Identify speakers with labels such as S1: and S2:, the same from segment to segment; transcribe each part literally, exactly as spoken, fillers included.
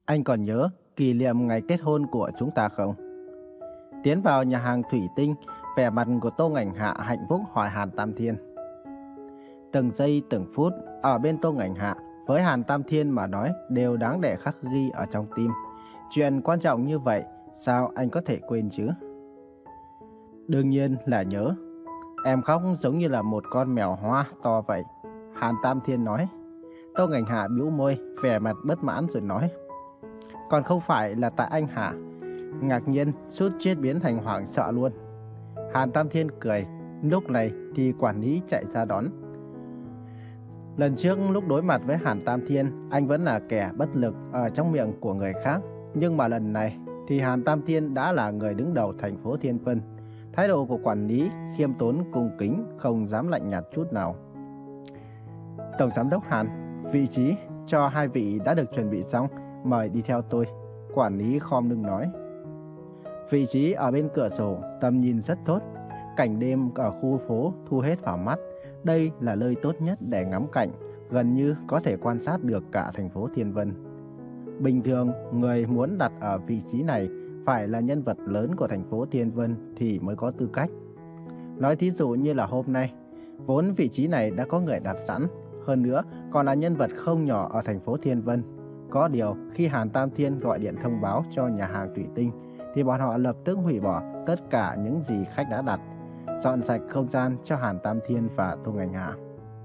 S1: Anh còn nhớ kỷ niệm ngày kết hôn của chúng ta không? Tiến vào nhà hàng Thủy Tinh, vẻ mặt của Tô Ngảnh Hạ hạnh phúc hỏi Hàn Tam Thiên. Từng giây từng phút ở bên Tô Ngảnh Hạ với Hàn Tam Thiên mà nói đều đáng để khắc ghi ở trong tim. Chuyện quan trọng như vậy sao anh có thể quên chứ? Đương nhiên là nhớ. Em khóc giống như là một con mèo hoa to vậy, Hàn Tam Thiên nói. Tô Ngảnh Hạ bĩu môi, vẻ mặt bất mãn rồi nói. Còn không phải là tại anh hả? Ngạc nhiên, sút chết biến thành hoảng sợ luôn. Hàn Tam Thiên cười. Lúc này thì quản lý chạy ra đón. Lần trước lúc đối mặt với Hàn Tam Thiên, anh vẫn là kẻ bất lực ở trong miệng của người khác. Nhưng mà lần này thì Hàn Tam Thiên đã là người đứng đầu thành phố Thiên Vân. Thái độ của quản lý khiêm tốn cung kính, không dám lạnh nhạt chút nào. Tổng giám đốc Hàn, vị trí cho hai vị đã được chuẩn bị xong, mời đi theo tôi. Quản lý khom lưng nói. Vị trí ở bên cửa sổ, tầm nhìn rất tốt. Cảnh đêm ở khu phố thu hết vào mắt. Đây là nơi tốt nhất để ngắm cảnh, gần như có thể quan sát được cả thành phố Thiên Vân. Bình thường, người muốn đặt ở vị trí này phải là nhân vật lớn của thành phố Thiên Vân thì mới có tư cách. Nói thí dụ như là hôm nay, vốn vị trí này đã có người đặt sẵn, hơn nữa còn là nhân vật không nhỏ ở thành phố Thiên Vân. Có điều, khi Hàn Tam Thiên gọi điện thông báo cho nhà hàng Thủy Tinh, thì bọn họ lập tức hủy bỏ tất cả những gì khách đã đặt, dọn sạch không gian cho Hàn Tam Thiên và Tô Ngảnh Hạ.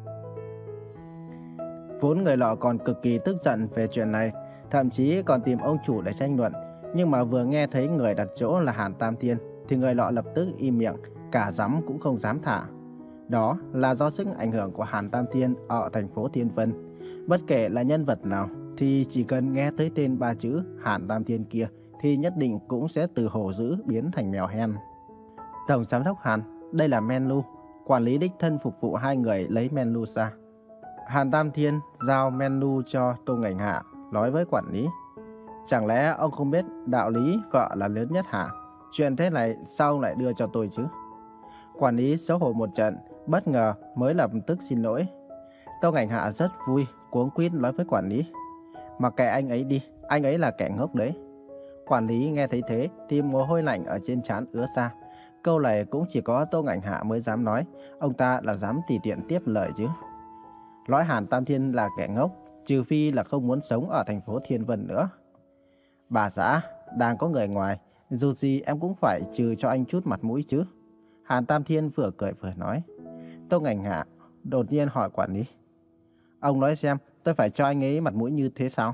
S1: Vốn người lọ còn cực kỳ tức giận về chuyện này, thậm chí còn tìm ông chủ để tranh luận. Nhưng mà vừa nghe thấy người đặt chỗ là Hàn Tam Thiên, thì người lọ lập tức im miệng, cả dám cũng không dám thả. Đó là do sức ảnh hưởng của Hàn Tam Thiên ở thành phố Thiên Vân. Bất kể là nhân vật nào, thì chỉ cần nghe tới tên ba chữ Hàn Tam Thiên kia, thì nhất định cũng sẽ từ hổ dữ biến thành mèo hen. Tổng giám đốc Hàn, đây là menu. Quản lý đích thân phục vụ hai người lấy menu ra. Hàn Tam Thiên giao menu cho Tô Ngảnh Hạ, nói với quản lý. Chẳng lẽ ông không biết đạo lý vợ là lớn nhất hả? Chuyện thế này sao ông lại đưa cho tôi chứ? Quản lý xấu hổ một trận, bất ngờ mới lập tức xin lỗi. Tô Ngảnh Hạ rất vui, cuống quýt nói với quản lý. Mặc kệ anh ấy đi, anh ấy là kẻ ngốc đấy. Quản lý nghe thấy thế thì mồ hôi lạnh ở trên trán ứa ra. Câu này cũng chỉ có Tô Ngảnh Hạ mới dám nói, ông ta là dám tùy tiện tiếp lời chứ. Nói Hàn Tam Thiên là kẻ ngốc, trừ phi là không muốn sống ở thành phố Thiên Vân nữa. Bà xã, đang có người ngoài, dù gì em cũng phải trừ cho anh chút mặt mũi chứ. Hàn Tam Thiên vừa cười vừa nói. Tô Ngảnh Hạ đột nhiên hỏi quản lý. Ông nói xem, tôi phải cho anh ấy mặt mũi như thế sao?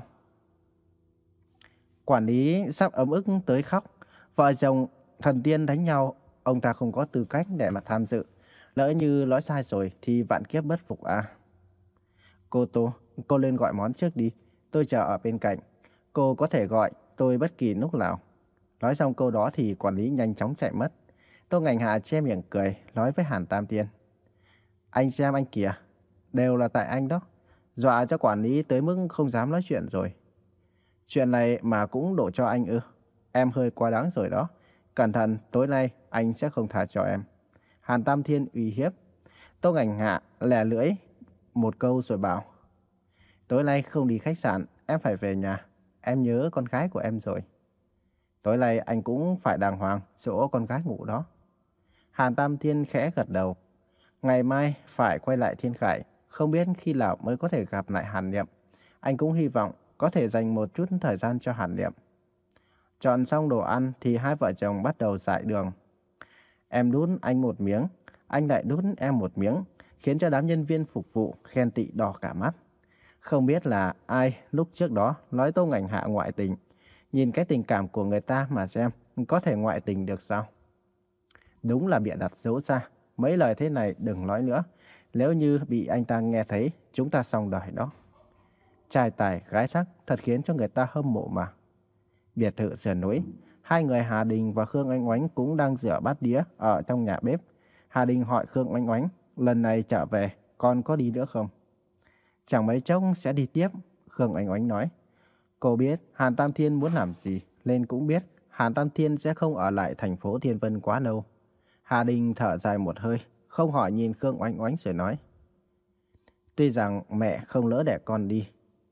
S1: Quản lý sắp ấm ức tới khóc. Vợ chồng thần tiên đánh nhau, ông ta không có tư cách để mà tham dự. Lỡ như nói sai rồi thì vạn kiếp bất phục à. Cô Tô, cô lên gọi món trước đi. Tôi chờ ở bên cạnh. Cô có thể gọi tôi bất kỳ lúc nào. Nói xong câu đó thì quản lý nhanh chóng chạy mất. Tô Ngảnh Hạ che miệng cười, nói với Hàn Tam Thiên. Anh xem anh kìa, đều là tại anh đó. Dọa cho quản lý tới mức không dám nói chuyện rồi. Chuyện này mà cũng đổ cho anh ư? Em hơi quá đáng rồi đó. Cẩn thận, tối nay anh sẽ không tha cho em. Hàn Tam Thiên uy hiếp. Tô Ngảnh Hạ lè lưỡi một câu rồi bảo. Tối nay không đi khách sạn, em phải về nhà. Em nhớ con gái của em rồi. Tối nay anh cũng phải đàng hoàng dỗ con gái ngủ đó. Hàn Tam Thiên khẽ gật đầu. Ngày mai phải quay lại Thiên Khải. Không biết khi nào mới có thể gặp lại Hàn Niệm. Anh cũng hy vọng có thể dành một chút thời gian cho Hàn Niệm. Chọn xong đồ ăn thì hai vợ chồng bắt đầu dại đường. Em đút anh một miếng, anh lại đút em một miếng, khiến cho đám nhân viên phục vụ khen tị đỏ cả mắt. Không biết là ai lúc trước đó nói Tô Ngảnh Hạ ngoại tình. Nhìn cái tình cảm của người ta mà xem, có thể ngoại tình được sao? Đúng là bịa đặt dấu ra. Mấy lời thế này đừng nói nữa. Nếu như bị anh ta nghe thấy, chúng ta xong đời đó. Trai tài gái sắc thật khiến cho người ta hâm mộ mà. Biệt thự sườn núi, hai người Hà Đình và Khương Oanh Oánh cũng đang rửa bát đĩa ở trong nhà bếp. Hà Đình hỏi Khương Oanh Oánh, lần này trở về, con có đi nữa không? Chẳng mấy chốc sẽ đi tiếp, Khương Oanh Oánh nói. Cô biết Hàn Tam Thiên muốn làm gì, nên cũng biết Hàn Tam Thiên sẽ không ở lại thành phố Thiên Vân quá lâu. Hà Đình thở dài một hơi, không hỏi nhìn Khương Oanh Oánh rồi nói. Tuy rằng mẹ không lỡ đẻ con đi,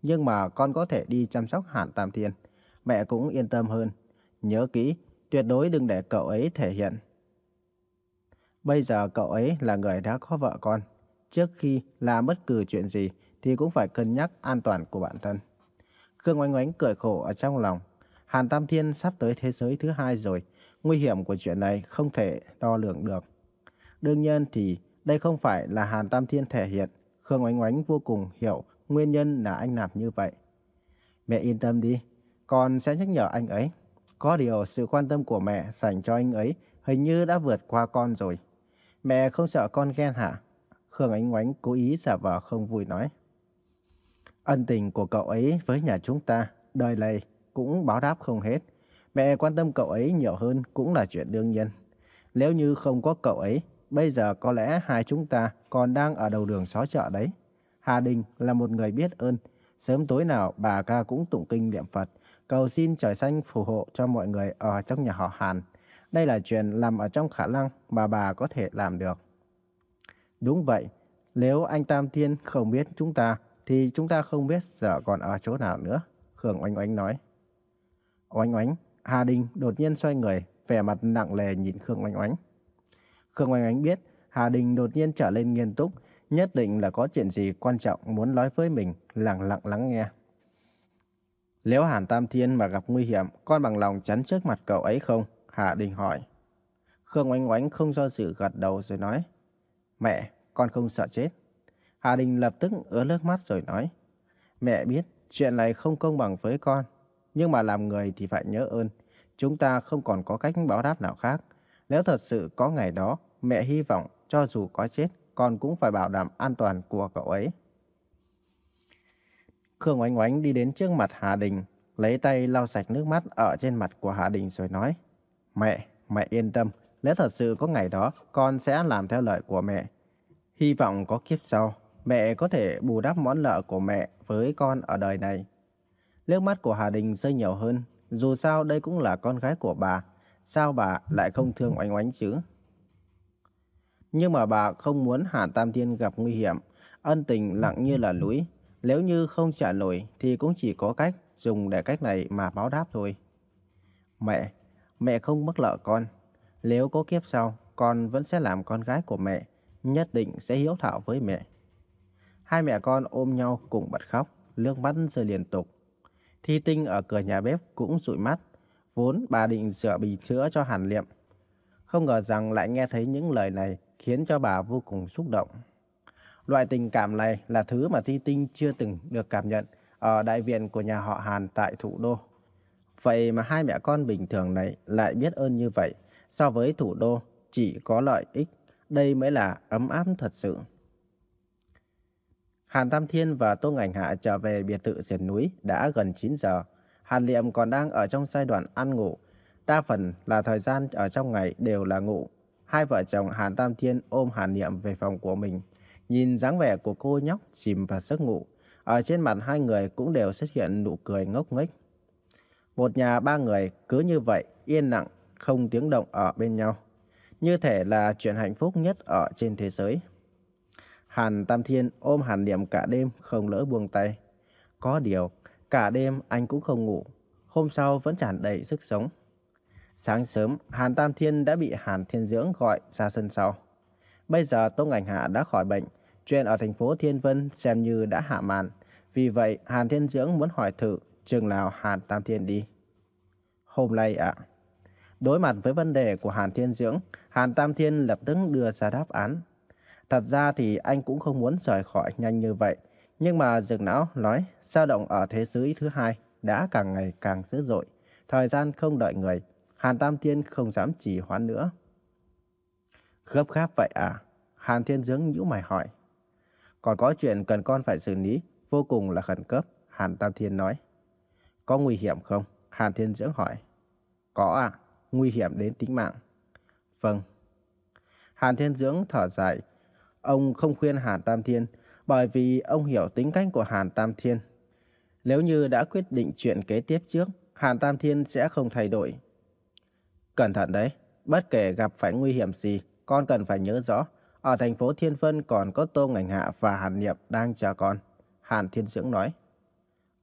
S1: Nhưng mà con có thể đi chăm sóc Hàn Tam Thiên. Mẹ cũng yên tâm hơn. Nhớ kỹ, tuyệt đối đừng để cậu ấy thể hiện. Bây giờ cậu ấy là người đã có vợ con. Trước khi làm bất cứ chuyện gì thì cũng phải cân nhắc an toàn của bản thân. Khương Oánh Oánh cười khổ ở trong lòng. Hàn Tam Thiên sắp tới thế giới thứ hai rồi. Nguy hiểm của chuyện này không thể đo lường được. Đương nhiên thì đây không phải là Hàn Tam Thiên thể hiện. Khương Oánh Oánh vô cùng hiểu nguyên nhân là anh làm như vậy. Mẹ yên tâm đi, con sẽ nhắc nhở anh ấy. Có điều sự quan tâm của mẹ dành cho anh ấy hình như đã vượt qua con rồi. Mẹ không sợ con ghen hả? Khương Oánh Oánh cố ý giả vờ không vui nói. Ân tình của cậu ấy với nhà chúng ta, đời này cũng báo đáp không hết. Mẹ quan tâm cậu ấy nhiều hơn cũng là chuyện đương nhiên. Nếu như không có cậu ấy, bây giờ có lẽ hai chúng ta còn đang ở đầu đường xó chợ đấy. Hà Đình là một người biết ơn. Sớm tối nào bà ca cũng tụng kinh niệm Phật, cầu xin trời xanh phù hộ cho mọi người ở trong nhà họ Hàn. Đây là chuyện nằm ở trong khả năng mà bà có thể làm được. Đúng vậy, nếu anh Tam Thiên không biết chúng ta, thì chúng ta không biết giờ còn ở chỗ nào nữa, Khương Oánh Oánh nói. Oánh Oánh, Hà Đình đột nhiên xoay người, vẻ mặt nặng nề nhìn Khương Oánh Oánh. Khương Oánh Oánh biết Hà Đình đột nhiên trở lên nghiêm túc, nhất định là có chuyện gì quan trọng muốn nói với mình, lặng lặng lắng nghe. Nếu Hàn Tam Thiên mà gặp nguy hiểm, con bằng lòng chắn trước mặt cậu ấy không? Hà Đình hỏi. Khương Oánh Oánh không do dự gật đầu rồi nói. Mẹ, con không sợ chết. Hà Đình lập tức ứa nước mắt rồi nói. Mẹ biết chuyện này không công bằng với con, nhưng mà làm người thì phải nhớ ơn. Chúng ta không còn có cách báo đáp nào khác. Nếu thật sự có ngày đó, mẹ hy vọng cho dù có chết, con cũng phải bảo đảm an toàn của cậu ấy. Khương Oánh Oánh đi đến trước mặt Hà Đình, lấy tay lau sạch nước mắt ở trên mặt của Hà Đình rồi nói. Mẹ, mẹ yên tâm, nếu thật sự có ngày đó, con sẽ làm theo lời của mẹ. Hy vọng có kiếp sau, mẹ có thể bù đắp món nợ của mẹ với con ở đời này. Nước mắt của Hà Đình rơi nhiều hơn, dù sao đây cũng là con gái của bà, sao bà lại không thương Oánh Oánh chứ? Nhưng mà bà không muốn Hàn Tam Thiên gặp nguy hiểm, ân tình lặng như là núi. Nếu như không trả nổi thì cũng chỉ có cách dùng để cách này mà báo đáp thôi. Mẹ, mẹ không mắc nợ con. Nếu có kiếp sau, con vẫn sẽ làm con gái của mẹ, nhất định sẽ hiếu thảo với mẹ. Hai mẹ con ôm nhau cùng bật khóc, nước mắt rơi liên tục. Thi Tinh ở cửa nhà bếp cũng dụi mắt, vốn bà định rửa bình sữa cho Hàn Liệm. Không ngờ rằng lại nghe thấy những lời này khiến cho bà vô cùng xúc động. Loại tình cảm này là thứ mà Thi Tinh chưa từng được cảm nhận ở đại viện của nhà họ Hàn tại thủ đô. Vậy mà hai mẹ con bình thường này lại biết ơn như vậy. So với thủ đô chỉ có lợi ích, đây mới là ấm áp thật sự. Hàn Tam Thiên và Tô Ngảnh Hạ trở về biệt thự sườn núi đã gần chín giờ. Hàn Liệm còn đang ở trong giai đoạn ăn ngủ. Đa phần là thời gian ở trong ngày đều là ngủ. Hai vợ chồng Hàn Tam Thiên ôm Hàn Liệm về phòng của mình. Nhìn dáng vẻ của cô nhóc chìm vào giấc ngủ. Ở trên mặt hai người cũng đều xuất hiện nụ cười ngốc nghếch. Một nhà ba người cứ như vậy yên lặng không tiếng động ở bên nhau. Như thể là chuyện hạnh phúc nhất ở trên thế giới. Hàn Tam Thiên ôm Hàn Liệm cả đêm không lỡ buông tay. Có điều, cả đêm anh cũng không ngủ. Hôm sau vẫn tràn đầy sức sống. Sáng sớm, Hàn Tam Thiên đã bị Hàn Thiên Dưỡng gọi ra sân sau. Bây giờ Tô Ngảnh Hạ đã khỏi bệnh. Chuyện ở thành phố Thiên Vân xem như đã hạ màn. Vì vậy, Hàn Thiên Dưỡng muốn hỏi thử chừng nào Hàn Tam Thiên đi. Hôm nay ạ. Đối mặt với vấn đề của Hàn Thiên Dưỡng, Hàn Tam Thiên lập tức đưa ra đáp án. Thật ra thì anh cũng không muốn rời khỏi nhanh như vậy. Nhưng mà Dược Não nói dao động ở thế giới thứ hai đã càng ngày càng dữ dội. Thời gian không đợi người, Hàn Tam Thiên không dám trì hoãn nữa. Gấp gáp vậy à? Hàn Thiên Dưỡng nhíu mày hỏi. Còn có chuyện cần con phải xử lý, vô cùng là khẩn cấp, Hàn Tam Thiên nói. Có nguy hiểm không? Hàn Thiên Dưỡng hỏi. Có à, nguy hiểm đến tính mạng. Vâng. Hàn Thiên Dưỡng thở dài. Ông không khuyên Hàn Tam Thiên bởi vì ông hiểu tính cách của Hàn Tam Thiên. Nếu như đã quyết định chuyện kế tiếp trước, Hàn Tam Thiên sẽ không thay đổi. Cẩn thận đấy, bất kể gặp phải nguy hiểm gì, con cần phải nhớ rõ. Ở thành phố Thiên Vân còn có Tô Ngảnh Hạ và Hàn Niệm đang chờ con. Hàn Thiên Dưỡng nói.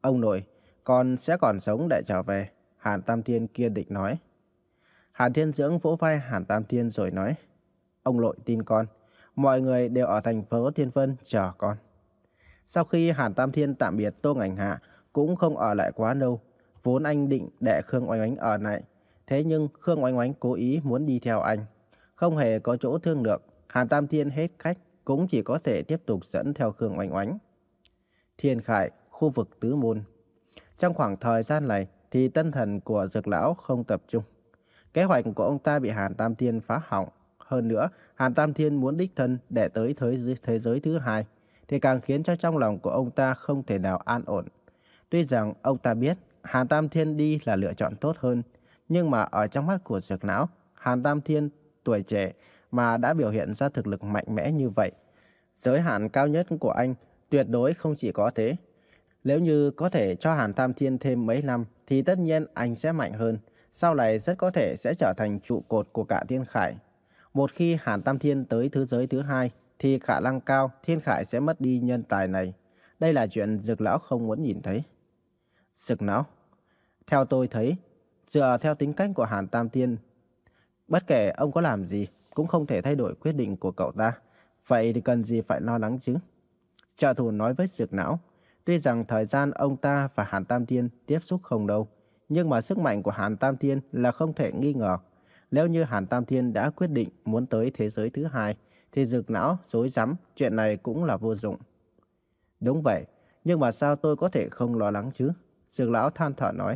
S1: Ông nội, con sẽ còn sống để trở về, Hàn Tam Thiên kiên định nói. Hàn Thiên Dưỡng vỗ vai Hàn Tam Thiên rồi nói, ông nội tin con, mọi người đều ở thành phố Thiên Vân chờ con. Sau khi Hàn Tam Thiên tạm biệt Tô Ngành Hạ, cũng không ở lại quá lâu. Vốn anh định để Khương Oanh Oanh ở lại, thế nhưng Khương Oanh Oanh cố ý muốn đi theo anh. Không hề có chỗ thương lượng, Hàn Tam Thiên hết khách, cũng chỉ có thể tiếp tục dẫn theo Khương Oanh Oanh. Thiên Khải, khu vực Tứ Môn. Trong khoảng thời gian này thì tinh thần của Dược lão không tập trung. Kế hoạch của ông ta bị Hàn Tam Thiên phá hỏng. Hơn nữa, Hàn Tam Thiên muốn đích thân để tới thế giới, thế giới thứ hai, thì càng khiến cho trong lòng của ông ta không thể nào an ổn. Tuy rằng ông ta biết Hàn Tam Thiên đi là lựa chọn tốt hơn, nhưng mà ở trong mắt của Dược lão, Hàn Tam Thiên tuổi trẻ mà đã biểu hiện ra thực lực mạnh mẽ như vậy. Giới hạn cao nhất của anh tuyệt đối không chỉ có thế. Nếu như có thể cho Hàn Tam Thiên thêm mấy năm thì tất nhiên anh sẽ mạnh hơn. Sau này rất có thể sẽ trở thành trụ cột của cả Thiên Khải. Một khi Hàn Tam Thiên tới thế giới thứ hai thì khả năng cao Thiên Khải sẽ mất đi nhân tài này. Đây là chuyện Dược lão không muốn nhìn thấy. Dược lão, theo tôi thấy, dựa theo tính cách của Hàn Tam Thiên, bất kể ông có làm gì cũng không thể thay đổi quyết định của cậu ta. Vậy thì cần gì phải lo lắng chứ? Trợ thủ nói với Dược lão. Tuy rằng thời gian ông ta và Hàn Tam Thiên tiếp xúc không đâu, nhưng mà sức mạnh của Hàn Tam Thiên là không thể nghi ngờ. Nếu như Hàn Tam Thiên đã quyết định muốn tới thế giới thứ hai, thì Dược lão rối rắm, chuyện này cũng là vô dụng. Đúng vậy, nhưng mà sao tôi có thể không lo lắng chứ? Dược lão than thở nói.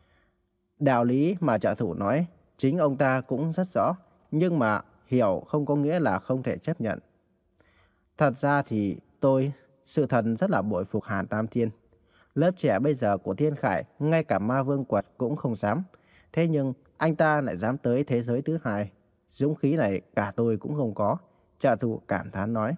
S1: Đạo lý mà trợ thủ nói, chính ông ta cũng rất rõ, nhưng mà hiểu không có nghĩa là không thể chấp nhận. Thật ra thì tôi, sự thật rất là bội phục Hàn Tam Thiên. Lớp trẻ bây giờ của Thiên Khải, ngay cả ma vương quật cũng không dám. Thế nhưng anh ta lại dám tới thế giới thứ hai. Dũng khí này cả tôi cũng không có. Trợ thủ cảm thán nói.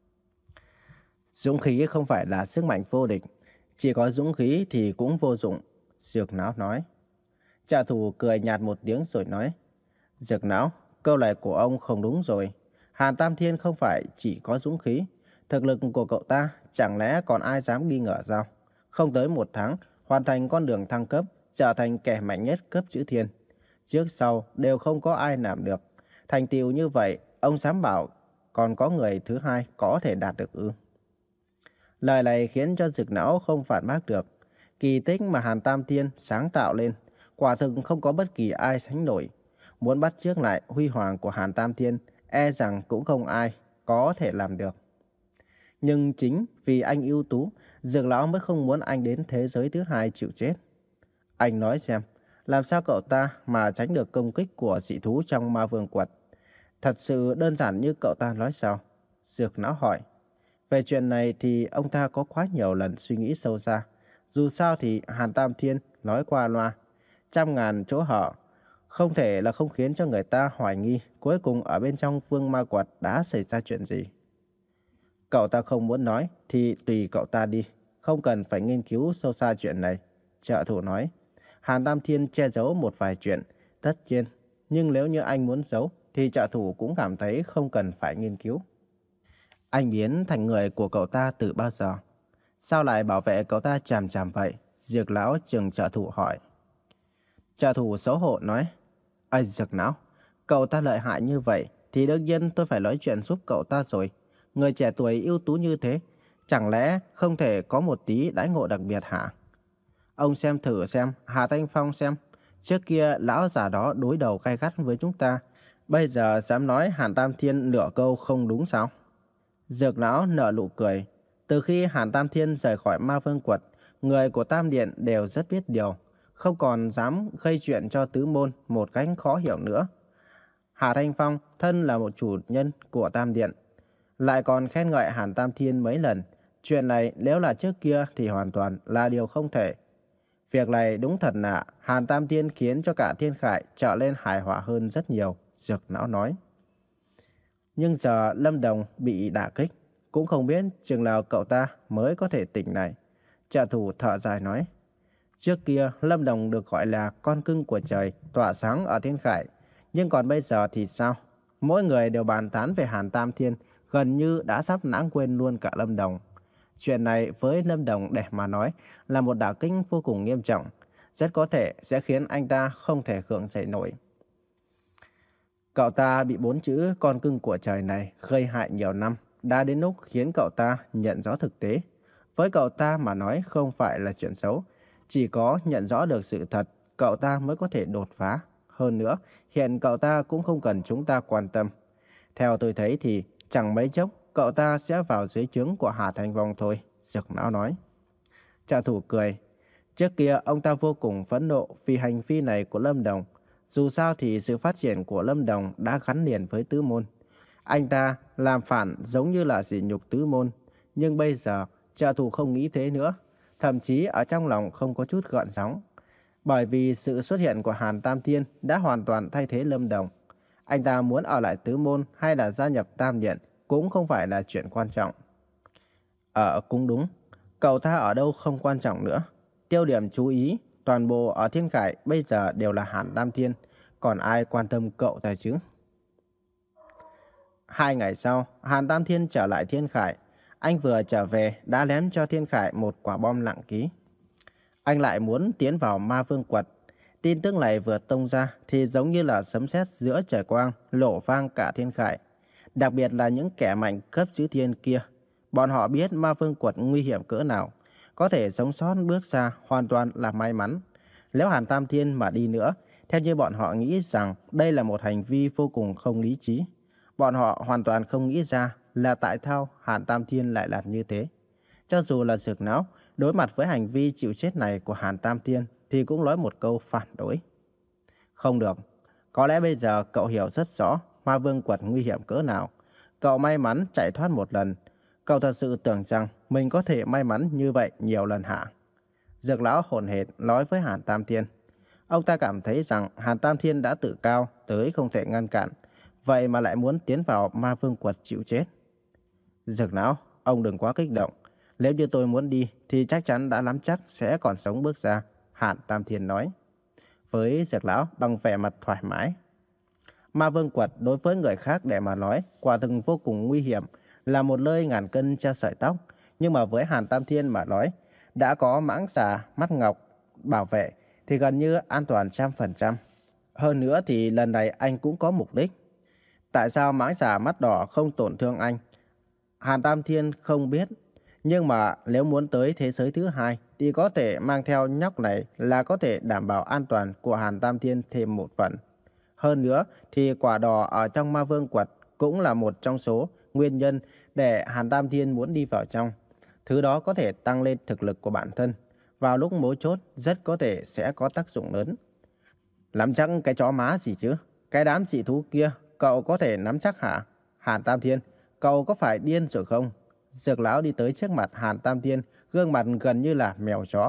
S1: Dũng khí không phải là sức mạnh vô địch. Chỉ có dũng khí thì cũng vô dụng. Dược não nói. Trợ thủ cười nhạt một tiếng rồi nói. Dược não, câu này của ông không đúng rồi. Hàn Tam Thiên không phải chỉ có dũng khí. Thực lực của cậu ta chẳng lẽ còn ai dám nghi ngờ sao? Không tới một tháng, hoàn thành con đường thăng cấp, trở thành kẻ mạnh nhất cấp chữ thiên. Trước sau đều không có ai làm được. Thành tựu như vậy, ông dám bảo còn có người thứ hai có thể đạt được ư? Lời này khiến cho Dược não không phản bác được. Kỳ tích mà Hàn Tam Thiên sáng tạo lên, quả thực không có bất kỳ ai sánh nổi. Muốn bắt chước lại huy hoàng của Hàn Tam Thiên, e rằng cũng không ai có thể làm được. Nhưng chính vì anh ưu tú, Dược lão mới không muốn anh đến thế giới thứ hai chịu chết. Anh nói xem, làm sao cậu ta mà tránh được công kích của dị thú trong ma vương quật? Thật sự đơn giản như cậu ta nói sao? Dược lão hỏi. Về chuyện này thì ông ta có quá nhiều lần suy nghĩ sâu xa. Dù sao thì Hàn Tam Thiên nói qua loa, trăm ngàn chỗ hở, không thể là không khiến cho người ta hoài nghi cuối cùng ở bên trong vương ma quật đã xảy ra chuyện gì. Cậu ta không muốn nói thì tùy cậu ta đi, không cần phải nghiên cứu sâu xa chuyện này. Trợ thủ nói. Hàn Tam Thiên che giấu một vài chuyện, tất nhiên, nhưng nếu như anh muốn giấu thì trợ thủ cũng cảm thấy không cần phải nghiên cứu. Anh biến thành người của cậu ta từ bao giờ? Sao lại bảo vệ cậu ta chằm chằm vậy? Dược lão trừng trợ thủ hỏi. Trợ thủ xấu hổ nói. Ây Dược lão, cậu ta lợi hại như vậy thì đương nhiên tôi phải nói chuyện giúp cậu ta rồi. Người trẻ tuổi ưu tú như thế, chẳng lẽ không thể có một tí đãi ngộ đặc biệt hả? Ông xem thử xem, Hà Thanh Phong xem. Trước kia lão già đó đối đầu gay gắt với chúng ta, bây giờ dám nói Hàn Tam Thiên nửa câu không đúng sao? Dược lão nở nụ cười. Từ khi Hàn Tam Thiên rời khỏi ma vương quật, người của Tam Điện đều rất biết điều, không còn dám gây chuyện cho tứ môn một cách khó hiểu nữa. Hà Thanh Phong thân là một chủ nhân của Tam Điện, lại còn khen ngợi Hàn Tam Thiên mấy lần. Chuyện này nếu là trước kia thì hoàn toàn là điều không thể. Việc này đúng thật là Hàn Tam Thiên khiến cho cả Thiên Khải trở lên hài hòa hơn rất nhiều, Dược lão nói. Nhưng giờ Lâm Đồng bị đả kích, cũng không biết chừng nào cậu ta mới có thể tỉnh lại. Trợ thủ thở dài nói. Trước kia Lâm Đồng được gọi là con cưng của trời, tỏa sáng ở Thiên Khải. Nhưng còn bây giờ thì sao? Mỗi người đều bàn tán về Hàn Tam Thiên, gần như đã sắp lãng quên luôn cả Lâm Đồng. Chuyện này với Lâm Đồng để mà nói là một đả kích vô cùng nghiêm trọng, rất có thể sẽ khiến anh ta không thể gượng dậy nổi. Cậu ta bị bốn chữ con cưng của trời này gây hại nhiều năm, đã đến lúc khiến cậu ta nhận rõ thực tế. Với cậu ta mà nói không phải là chuyện xấu, chỉ có nhận rõ được sự thật, cậu ta mới có thể đột phá. Hơn nữa, hiện cậu ta cũng không cần chúng ta quan tâm. Theo tôi thấy thì chẳng mấy chốc, cậu ta sẽ vào dưới trướng của Hà Thanh Vong thôi, Dược Lão nói. Trả thù cười. Trước kia ông ta vô cùng phẫn nộ vì hành vi này của Lâm Đồng. Dù sao thì sự phát triển của Lâm Đồng đã gắn liền với tứ môn. Anh ta làm phản giống như là sỉ nhục tứ môn. Nhưng bây giờ, trả thù không nghĩ thế nữa. Thậm chí ở trong lòng không có chút gợn sóng. Bởi vì sự xuất hiện của Hàn Tam Thiên đã hoàn toàn thay thế Lâm Đồng. Anh ta muốn ở lại tứ môn hay là gia nhập Tam Điện cũng không phải là chuyện quan trọng. Ờ, cũng đúng. Cậu ta ở đâu không quan trọng nữa. Tiêu điểm chú ý, toàn bộ ở Thiên Khải bây giờ đều là Hàn Tam Thiên. Còn ai quan tâm cậu ta chứ? Hai ngày sau, Hàn Tam Thiên trở lại Thiên Khải. Anh vừa trở về đã ném cho Thiên Khải một quả bom nặng ký. Anh lại muốn tiến vào Ma Vương Quật. Tin tức này vừa tung ra thì giống như là sấm sét giữa trời quang, lộ vang cả Thiên Khải. Đặc biệt là những kẻ mạnh cấp chữ thiên kia. Bọn họ biết Ma Vương Quật nguy hiểm cỡ nào. Có thể sống sót bước ra hoàn toàn là may mắn. Nếu Hàn Tam Thiên mà đi nữa, theo như bọn họ nghĩ rằng đây là một hành vi vô cùng không lý trí. Bọn họ hoàn toàn không nghĩ ra là tại sao Hàn Tam Thiên lại làm như thế. Cho dù là Dược Lão, đối mặt với hành vi chịu chết này của Hàn Tam Thiên thì cũng nói một câu phản đối. Không được, có lẽ bây giờ cậu hiểu rất rõ Ma Vương Quật nguy hiểm cỡ nào. Cậu may mắn chạy thoát một lần. Cậu thật sự tưởng rằng mình có thể may mắn như vậy nhiều lần hả? Dược Lão hồn hển nói với Hàn Tam Thiên. Ông ta cảm thấy rằng Hàn Tam Thiên đã tự cao tới không thể ngăn cản. Vậy mà lại muốn tiến vào Ma Vương Quật chịu chết. Dược Lão, ông đừng quá kích động. Nếu như tôi muốn đi thì chắc chắn đã nắm chắc sẽ còn sống bước ra, Hàn Tam Thiên nói. Với Dược Lão bằng vẻ mặt thoải mái. Ma Vương Quật đối với người khác để mà nói quả thực vô cùng nguy hiểm, là một nơi ngàn cân treo sợi tóc. Nhưng mà với Hàn Tam Thiên mà nói, đã có mãng xà, mắt ngọc bảo vệ thì gần như an toàn trăm phần trăm. Hơn nữa thì lần này anh cũng có mục đích. Tại sao mãng xà mắt đỏ không tổn thương anh? Hàn Tam Thiên không biết. Nhưng mà nếu muốn tới thế giới thứ hai thì có thể mang theo nhóc này là có thể đảm bảo an toàn của Hàn Tam Thiên thêm một phần. Hơn nữa thì quả đỏ ở trong Ma Vương Quật cũng là một trong số nguyên nhân để Hàn Tam Thiên muốn đi vào trong. Thứ đó có thể tăng lên thực lực của bản thân. Vào lúc mấu chốt rất có thể sẽ có tác dụng lớn. Nắm chắc cái chó má gì chứ? Cái đám dị thú kia cậu có thể nắm chắc hả? Hàn Tam Thiên, cậu có phải điên rồi không? Dược Lão đi tới trước mặt Hàn Tam Thiên, gương mặt gần như là mèo chó.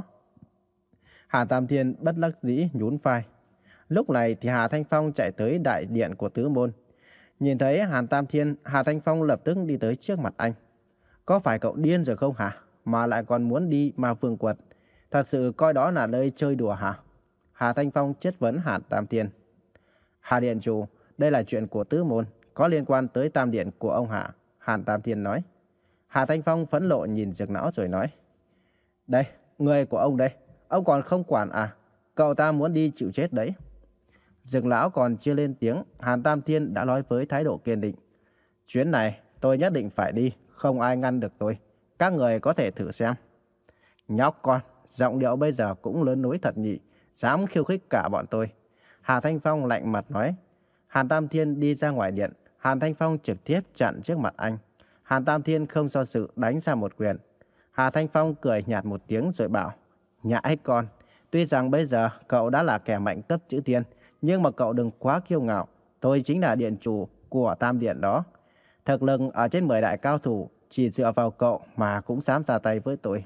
S1: Hàn Tam Thiên bất đắc dĩ nhún vai. Lúc này thì Hà Thanh Phong chạy tới đại điện của tứ môn. Nhìn thấy Hàn Tam Thiên, Hà Thanh Phong lập tức đi tới trước mặt anh. Có phải cậu điên rồi không hả? Mà lại còn muốn đi Ma Vương Quật. Thật sự coi đó là nơi chơi đùa hả? Hà Thanh Phong chất vấn Hàn Tam Thiên. Hà Điện Chủ, đây là chuyện của tứ môn, có liên quan tới tam điện của ông Hà. Hàn Tam Thiên nói. Hà Thanh Phong phẫn nộ nhìn Dược Lão rồi nói. Đây, người của ông đây, ông còn không quản à? Cậu ta muốn đi chịu chết đấy. Dược Lão còn chưa lên tiếng, Hàn Tam Thiên đã nói với thái độ kiên định. Chuyến này tôi nhất định phải đi, không ai ngăn được tôi. Các người có thể thử xem. Nhóc con, giọng điệu bây giờ cũng lớn núi thật nhỉ, dám khiêu khích cả bọn tôi. Hà Thanh Phong lạnh mặt nói. Hàn Tam Thiên đi ra ngoài điện, Hàn Thanh Phong trực tiếp chặn trước mặt anh. Hàn Tam Thiên không do dự đánh ra một quyền. Hà Thanh Phong cười nhạt một tiếng rồi bảo. Nhãi con, tuy rằng bây giờ cậu đã là kẻ mạnh cấp chữ thiên, nhưng mà cậu đừng quá kiêu ngạo. Tôi chính là điện chủ của Tam Điện đó. Thực lực ở trên mười đại cao thủ, chỉ dựa vào cậu mà cũng dám ra tay với tôi.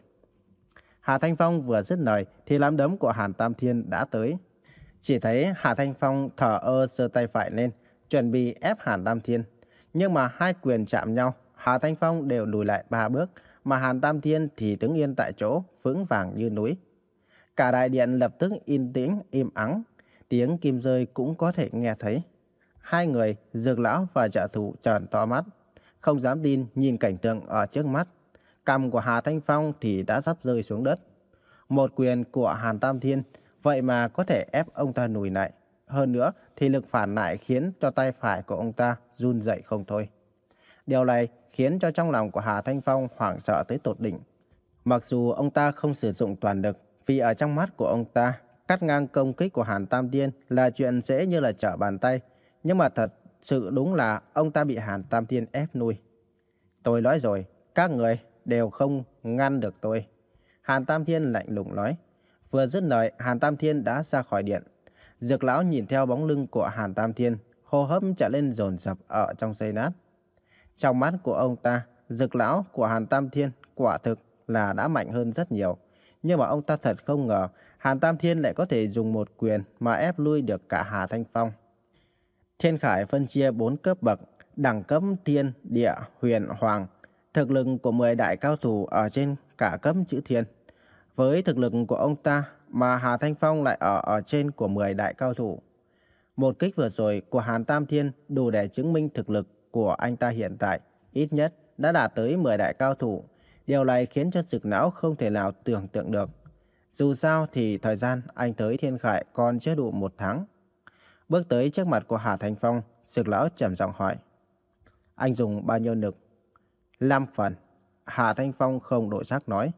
S1: Hà Thanh Phong vừa dứt lời thì nắm đấm của Hàn Tam Thiên đã tới. Chỉ thấy Hà Thanh Phong thở ơ giơ tay phải lên, chuẩn bị ép Hàn Tam Thiên. Nhưng mà hai quyền chạm nhau, Hà Thanh Phong đều lùi lại ba bước, mà Hàn Tam Thiên thì đứng yên tại chỗ, vững vàng như núi. Cả đại điện lập tức yên tĩnh, im ắng, tiếng kim rơi cũng có thể nghe thấy. Hai người, Dược Lão và Trợ Thủ trợn to mắt, không dám tin nhìn cảnh tượng ở trước mắt. Cằm của Hà Thanh Phong thì đã sắp rơi xuống đất. Một quyền của Hàn Tam Thiên vậy mà có thể ép ông ta lùi lại. Hơn nữa thì lực phản lại khiến cho tay phải của ông ta run rẩy không thôi. Điều này khiến cho trong lòng của Hà Thanh Phong hoảng sợ tới tột đỉnh. Mặc dù ông ta không sử dụng toàn lực, vì ở trong mắt của ông ta, cắt ngang công kích của Hàn Tam Thiên là chuyện dễ như là trở bàn tay. Nhưng mà thật sự đúng là ông ta bị Hàn Tam Thiên ép nuôi. Tôi nói rồi, các người đều không ngăn được tôi. Hàn Tam Thiên lạnh lùng nói. Vừa dứt lời, Hàn Tam Thiên đã ra khỏi điện. Dược lão nhìn theo bóng lưng của Hàn Tam Thiên, hô hấp trở lên dồn dập ở trong giây lát. Trong mắt của ông ta, Dược lão của Hàn Tam Thiên quả thực là đã mạnh hơn rất nhiều. Nhưng mà ông ta thật không ngờ Hàn Tam Thiên lại có thể dùng một quyền mà ép lui được cả Hà Thanh Phong. Thiên Khải phân chia bốn cấp bậc, đẳng cấp thiên, địa, huyền, hoàng. Thực lực của mười đại cao thủ ở trên cả cấp chữ thiên. Với thực lực của ông ta mà Hà Thanh Phong lại ở ở trên của mười đại cao thủ. Một kích vừa rồi của Hàn Tam Thiên đủ để chứng minh thực lực của anh ta hiện tại, ít nhất đã đạt tới mười đại cao thủ. Điều này khiến cho Dực Lão không thể nào tưởng tượng được. Dù sao thì thời gian anh tới Thiên Khải còn chưa đủ một tháng. Bước tới trước mặt của Hà Thanh Phong, Dực Lão trầm giọng hỏi. Anh dùng bao nhiêu lực? Năm phần. Hà Thanh Phong không đổi sắc nói.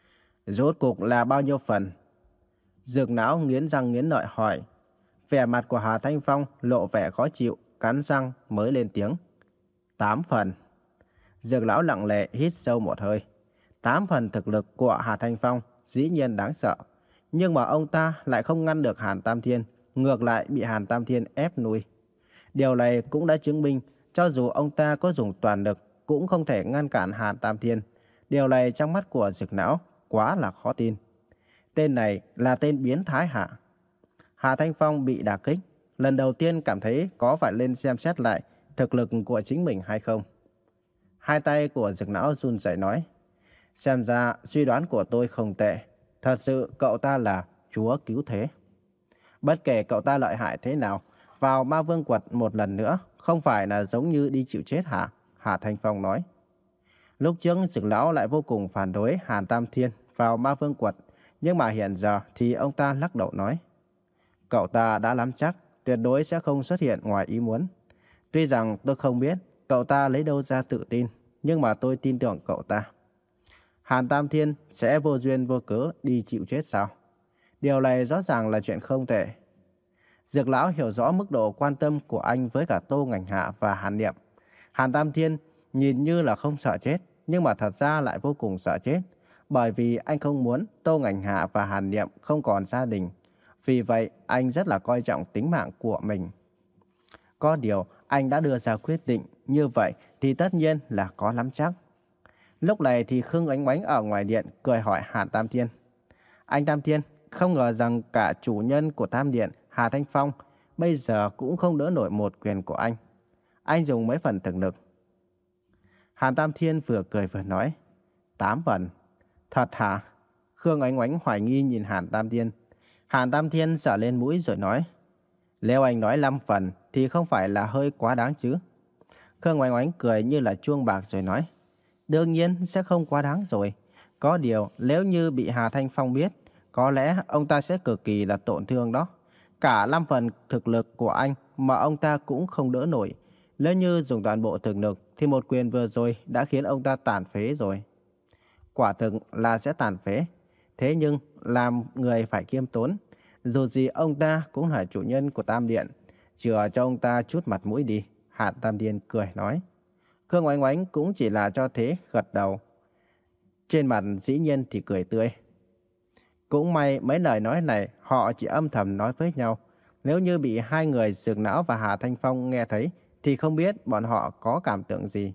S1: Rốt cục là bao nhiêu phần? Dực Lão nghiến răng nghiến lợi hỏi. Vẻ mặt của Hà Thanh Phong lộ vẻ khó chịu, cắn răng mới lên tiếng. Tám phần. Dược Lão lặng lẽ hít sâu một hơi. Tám phần thực lực của Hà Thanh Phong dĩ nhiên đáng sợ. Nhưng mà ông ta lại không ngăn được Hàn Tam Thiên, ngược lại bị Hàn Tam Thiên ép nuôi. Điều này cũng đã chứng minh, cho dù ông ta có dùng toàn lực, cũng không thể ngăn cản Hàn Tam Thiên. Điều này trong mắt của Dực Lão quá là khó tin. Tên này là tên biến thái hả? Hà Thanh Phong bị đả kích, lần đầu tiên cảm thấy có phải lên xem xét lại thực lực của chính mình hay không. Hai tay của Dực Lão run rẩy nói. Xem ra suy đoán của tôi không tệ. Thật sự cậu ta là chúa cứu thế. Bất kể cậu ta lợi hại thế nào, vào Ma Vương Quật một lần nữa không phải là giống như đi chịu chết hả? Hà Thanh Phong nói. Lúc trước Dực Lão lại vô cùng phản đối Hàn Tam Thiên vào Ma Vương Quật. Nhưng mà hiện giờ thì ông ta lắc đầu nói. Cậu ta đã nắm chắc tuyệt đối sẽ không xuất hiện ngoài ý muốn. Tuy rằng tôi không biết cậu ta lấy đâu ra tự tin, nhưng mà tôi tin tưởng cậu ta. Hàn Tam Thiên sẽ vô duyên vô cớ đi chịu chết sao? Điều này rõ ràng là chuyện không thể. Dược Lão hiểu rõ mức độ quan tâm của anh với cả Tô Ngành Hạ và Hàn Niệm. Hàn Tam Thiên nhìn như là không sợ chết, nhưng mà thật ra lại vô cùng sợ chết. Bởi vì anh không muốn Tô Ngành Hạ và Hàn Niệm không còn gia đình. Vì vậy, anh rất là coi trọng tính mạng của mình. Có điều, anh đã đưa ra quyết định, như vậy thì tất nhiên là có nắm chắc. Lúc này thì Khương Oánh Oánh ở ngoài điện cười hỏi Hàn Tam Thiên. Anh Tam Thiên, không ngờ rằng cả chủ nhân của Tam Điện, Hà Thanh Phong, bây giờ cũng không đỡ nổi một quyền của anh. Anh dùng mấy phần thực lực? Hàn Tam Thiên vừa cười vừa nói. Tám phần. Thật hả? Khương Oánh Oánh hoài nghi nhìn Hàn Tam Thiên. Hàn Tam Thiên sờ lên mũi rồi nói. Nếu anh nói năm phần thì không phải là hơi quá đáng chứ? Khương Oánh Oánh cười như là chuông bạc rồi nói. Đương nhiên sẽ không quá đáng rồi. Có điều nếu như bị Hà Thanh Phong biết, có lẽ ông ta sẽ cực kỳ là tổn thương đó. Cả năm phần thực lực của anh mà ông ta cũng không đỡ nổi. Nếu như dùng toàn bộ thực lực thì một quyền vừa rồi đã khiến ông ta tàn phế rồi. Quả thực là sẽ tàn phế. Thế nhưng làm người phải khiêm tốn. Dù gì ông ta cũng là chủ nhân của Tam Điện. Chừa cho ông ta chút mặt mũi đi. Hàn Tam Thiên cười nói. Khương Oánh Oánh cũng chỉ là cho thế gật đầu. Trên mặt dĩ nhiên thì cười tươi. Cũng may mấy lời nói này họ chỉ âm thầm nói với nhau. Nếu như bị hai người Dược Não và Hà Thanh Phong nghe thấy thì không biết bọn họ có cảm tưởng gì.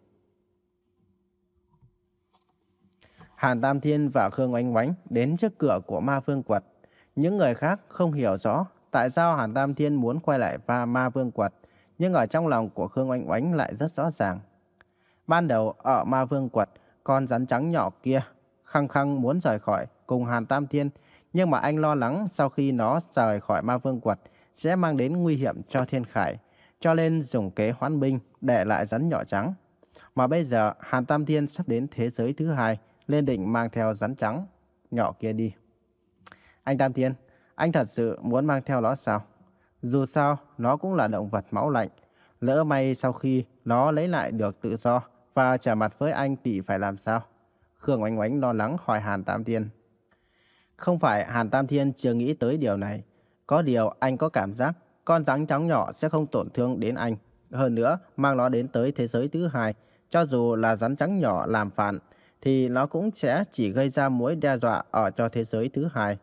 S1: Hàn Tam Thiên và Khương Oánh Oánh đến trước cửa của Ma Vương Quật. Những người khác không hiểu rõ tại sao Hàn Tam Thiên muốn quay lại va Ma Vương Quật, nhưng ở trong lòng của Khương Oánh Oánh lại rất rõ ràng. Ban đầu ở Ma Vương Quật, con rắn trắng nhỏ kia khăng khăng muốn rời khỏi cùng Hàn Tam Thiên, nhưng mà anh lo lắng sau khi nó rời khỏi Ma Vương Quật sẽ mang đến nguy hiểm cho Thiên Khải, cho nên dùng kế hoán binh để lại rắn nhỏ trắng. Mà bây giờ Hàn Tam Thiên sắp đến thế giới thứ hai, lên định mang theo rắn trắng nhỏ kia đi. Anh Tam Thiên, anh thật sự muốn mang theo nó sao? Dù sao, nó cũng là động vật máu lạnh. Lỡ may sau khi nó lấy lại được tự do và trả mặt với anh thì phải làm sao? Khương Oánh Oánh lo lắng hỏi Hàn Tam Thiên. Không phải Hàn Tam Thiên chưa nghĩ tới điều này. Có điều anh có cảm giác con rắn trắng nhỏ sẽ không tổn thương đến anh. Hơn nữa, mang nó đến tới thế giới thứ hai, cho dù là rắn trắng nhỏ làm phản, thì nó cũng sẽ chỉ gây ra mối đe dọa ở cho thế giới thứ hai.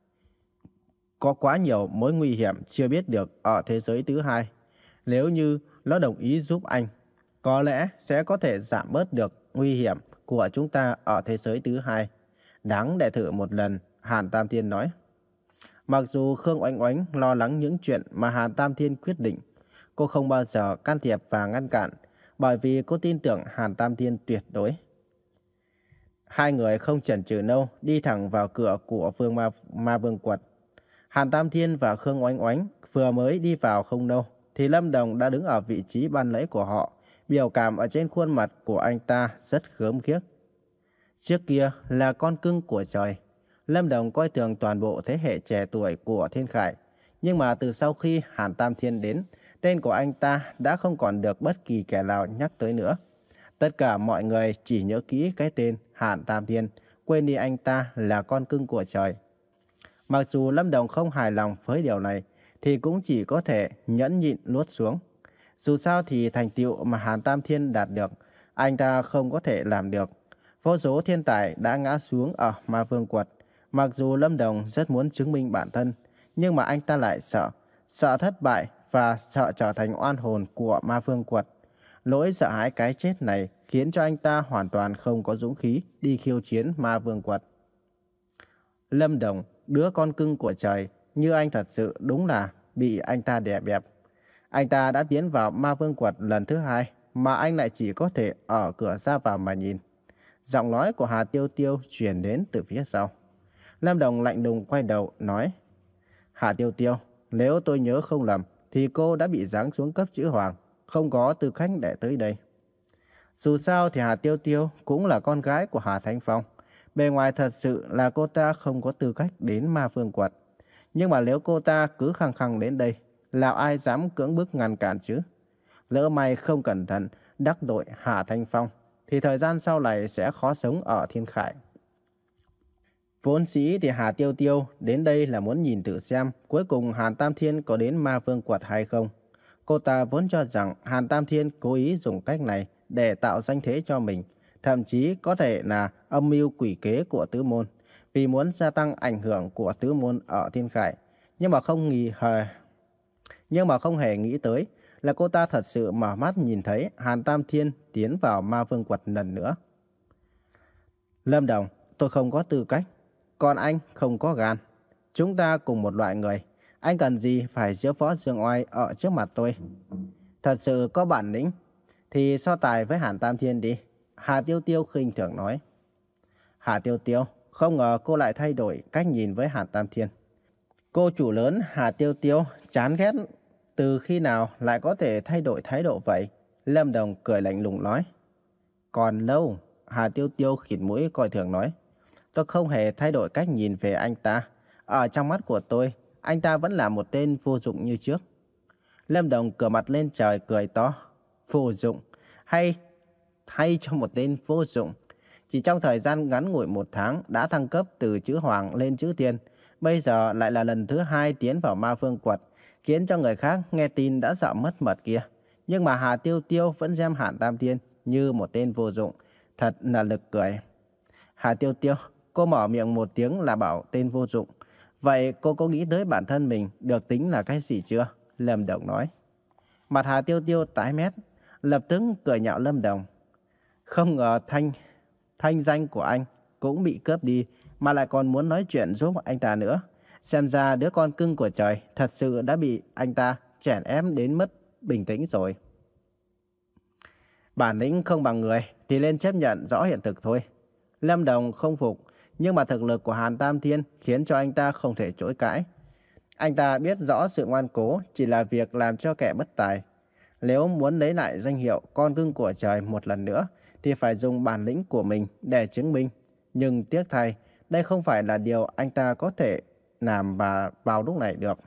S1: Có quá nhiều mối nguy hiểm chưa biết được ở thế giới thứ hai. Nếu như nó đồng ý giúp anh, có lẽ sẽ có thể giảm bớt được nguy hiểm của chúng ta ở thế giới thứ hai. Đáng để thử một lần, Hàn Tam Thiên nói. Mặc dù Khương Oánh Oánh lo lắng những chuyện mà Hàn Tam Thiên quyết định, cô không bao giờ can thiệp và ngăn cản, bởi vì cô tin tưởng Hàn Tam Thiên tuyệt đối. Hai người không chần chừ lâu đi thẳng vào cửa của Vương Ma, Ma Vương Quật. Hàn Tam Thiên và Khương Oánh Oánh vừa mới đi vào không lâu, thì Lâm Đồng đã đứng ở vị trí ban nãy của họ. Biểu cảm ở trên khuôn mặt của anh ta rất gớm ghiếc. Trước kia là con cưng của trời. Lâm Đồng coi thường toàn bộ thế hệ trẻ tuổi của Thiên Khải. Nhưng mà từ sau khi Hàn Tam Thiên đến, tên của anh ta đã không còn được bất kỳ kẻ nào nhắc tới nữa. Tất cả mọi người chỉ nhớ kỹ cái tên Hàn Tam Thiên, quên đi anh ta là con cưng của trời. Mặc dù Lâm Đồng không hài lòng với điều này, thì cũng chỉ có thể nhẫn nhịn nuốt xuống. Dù sao thì thành tựu mà Hàn Tam Thiên đạt được, anh ta không có thể làm được. Vô số thiên tài đã ngã xuống ở Ma Vương Quật. Mặc dù Lâm Đồng rất muốn chứng minh bản thân, nhưng mà anh ta lại sợ, sợ thất bại và sợ trở thành oan hồn của Ma Vương Quật. Nỗi sợ hãi cái chết này khiến cho anh ta hoàn toàn không có dũng khí đi khiêu chiến Ma Vương Quật. Lâm Đồng, đứa con cưng của trời, như anh thật sự đúng là bị anh ta đè bẹp. Anh ta đã tiến vào Ma Vương Quật lần thứ hai, mà anh lại chỉ có thể ở cửa ra vào mà nhìn. Giọng nói của Hà Tiêu Tiêu truyền đến từ phía sau. Lâm Đồng lạnh lùng quay đầu nói: Hà Tiêu Tiêu, nếu tôi nhớ không lầm, thì cô đã bị giáng xuống cấp chữ hoàng, không có tư cách để tới đây. Dù sao thì Hà Tiêu Tiêu cũng là con gái của Hà Thanh Phong. Bề ngoài thật sự là cô ta không có tư cách đến Ma Vương Quật. Nhưng mà nếu cô ta cứ khăng khăng đến đây, nào ai dám cưỡng bức ngăn cản chứ? Lỡ may không cẩn thận đắc tội Hà Thanh Phong, thì thời gian sau này sẽ khó sống ở Thiên Khải. Vốn dĩ thì Hà Tiêu Tiêu đến đây là muốn nhìn thử xem cuối cùng Hàn Tam Thiên có đến Ma Vương Quật hay không. Cô ta vốn cho rằng Hàn Tam Thiên cố ý dùng cách này để tạo danh thế cho mình, thậm chí có thể là âm mưu quỷ kế của tứ môn, vì muốn gia tăng ảnh hưởng của tứ môn ở Thiên Khải. Nhưng mà không nghi hề, nhưng mà không hề nghĩ tới là cô ta thật sự mở mắt nhìn thấy Hàn Tam Thiên tiến vào Ma Vương Quật lần nữa. Lâm Đồng, tôi không có tư cách, còn anh không có gan. Chúng ta cùng một loại người, anh cần gì phải diễu võ dương oai ở trước mặt tôi? Thật sự có bản lĩnh thì so tài với Hàn Tam Thiên đi. Hà Tiêu Tiêu khinh thường nói. Hà Tiêu Tiêu, không ngờ cô lại thay đổi cách nhìn với Hàn Tam Thiên. Cô chủ lớn Hà Tiêu Tiêu chán ghét từ khi nào lại có thể thay đổi thái độ vậy? Lâm Đồng cười lạnh lùng nói. Còn lâu, Hà Tiêu Tiêu khịt mũi coi thường nói. Tôi không hề thay đổi cách nhìn về anh ta. Ở trong mắt của tôi, anh ta vẫn là một tên vô dụng như trước. Lâm Đồng ngửa mặt lên trời cười to. Vô dụng? Hay, hay cho một tên vô dụng. Chỉ trong thời gian ngắn ngủi một tháng đã thăng cấp từ chữ Hoàng lên chữ Thiên. Bây giờ lại là lần thứ hai tiến vào Ma Vương Quật, khiến cho người khác nghe tin đã sợ mất mật kia. Nhưng mà Hà Tiêu Tiêu vẫn xem Hàn Tam Thiên như một tên vô dụng. Thật là lực cười. Hà Tiêu Tiêu, cô mở miệng một tiếng là bảo tên vô dụng. Vậy cô có nghĩ tới bản thân mình được tính là cái gì chưa? Lâm Đồng nói. Mặt Hà Tiêu Tiêu tái mét, lập tức cười nhạo Lâm Đồng. Không ngờ thanh, thanh danh của anh cũng bị cướp đi, mà lại còn muốn nói chuyện giúp anh ta nữa. Xem ra đứa con cưng của trời thật sự đã bị anh ta chèn ép đến mất bình tĩnh rồi. Bản lĩnh không bằng người thì nên chấp nhận rõ hiện thực thôi. Lâm Đồng không phục, nhưng mà thực lực của Hàn Tam Thiên khiến cho anh ta không thể chối cãi. Anh ta biết rõ sự ngoan cố chỉ là việc làm cho kẻ bất tài. Nếu muốn lấy lại danh hiệu con cưng của trời một lần nữa, thì phải dùng bản lĩnh của mình để chứng minh. Nhưng tiếc thay, đây không phải là điều anh ta có thể làm và vào lúc này được.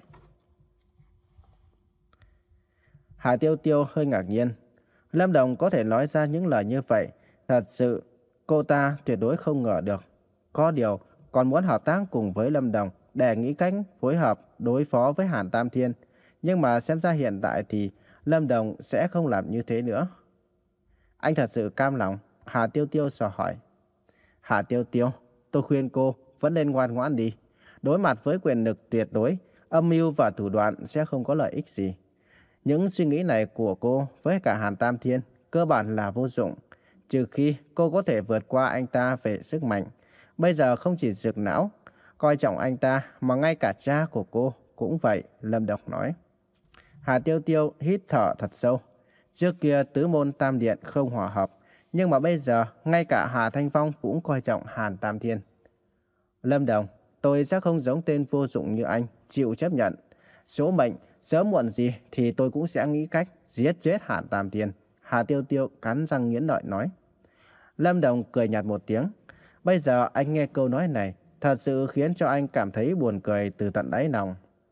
S1: Hà Tiêu Tiêu hơi ngạc nhiên. Lâm Đồng có thể nói ra những lời như vậy. Thật sự, cô ta tuyệt đối không ngờ được. Có điều, còn muốn hợp tác cùng với Lâm Đồng để nghĩ cách phối hợp đối phó với Hàn Tam Thiên. Nhưng mà xem ra hiện tại thì Lâm Đồng sẽ không làm như thế nữa. Anh thật sự cam lòng. Hà Tiêu Tiêu dò hỏi. Hà Tiêu Tiêu, tôi khuyên cô vẫn nên ngoan ngoãn đi. Đối mặt với quyền lực tuyệt đối, âm mưu và thủ đoạn sẽ không có lợi ích gì. Những suy nghĩ này của cô với cả Hàn Tam Thiên cơ bản là vô dụng, trừ khi cô có thể vượt qua anh ta về sức mạnh. Bây giờ không chỉ Dược Não coi trọng anh ta mà ngay cả cha của cô cũng vậy, Lâm Độc nói. Hà Tiêu Tiêu hít thở thật sâu. Trước kia tứ môn tam điện không hòa hợp, nhưng mà bây giờ ngay cả Hà Thanh Phong cũng coi trọng Hàn Tam Thiên. Lâm Đồng, tôi sẽ không giống tên vô dụng như anh, chịu chấp nhận. Số mệnh, sớm muộn gì thì tôi cũng sẽ nghĩ cách giết chết Hàn Tam Thiên. Hà Tiêu Tiêu cắn răng nghiến lợi nói. Lâm Đồng cười nhạt một tiếng. Bây giờ anh nghe câu nói này, thật sự khiến cho anh cảm thấy buồn cười từ tận đáy lòng.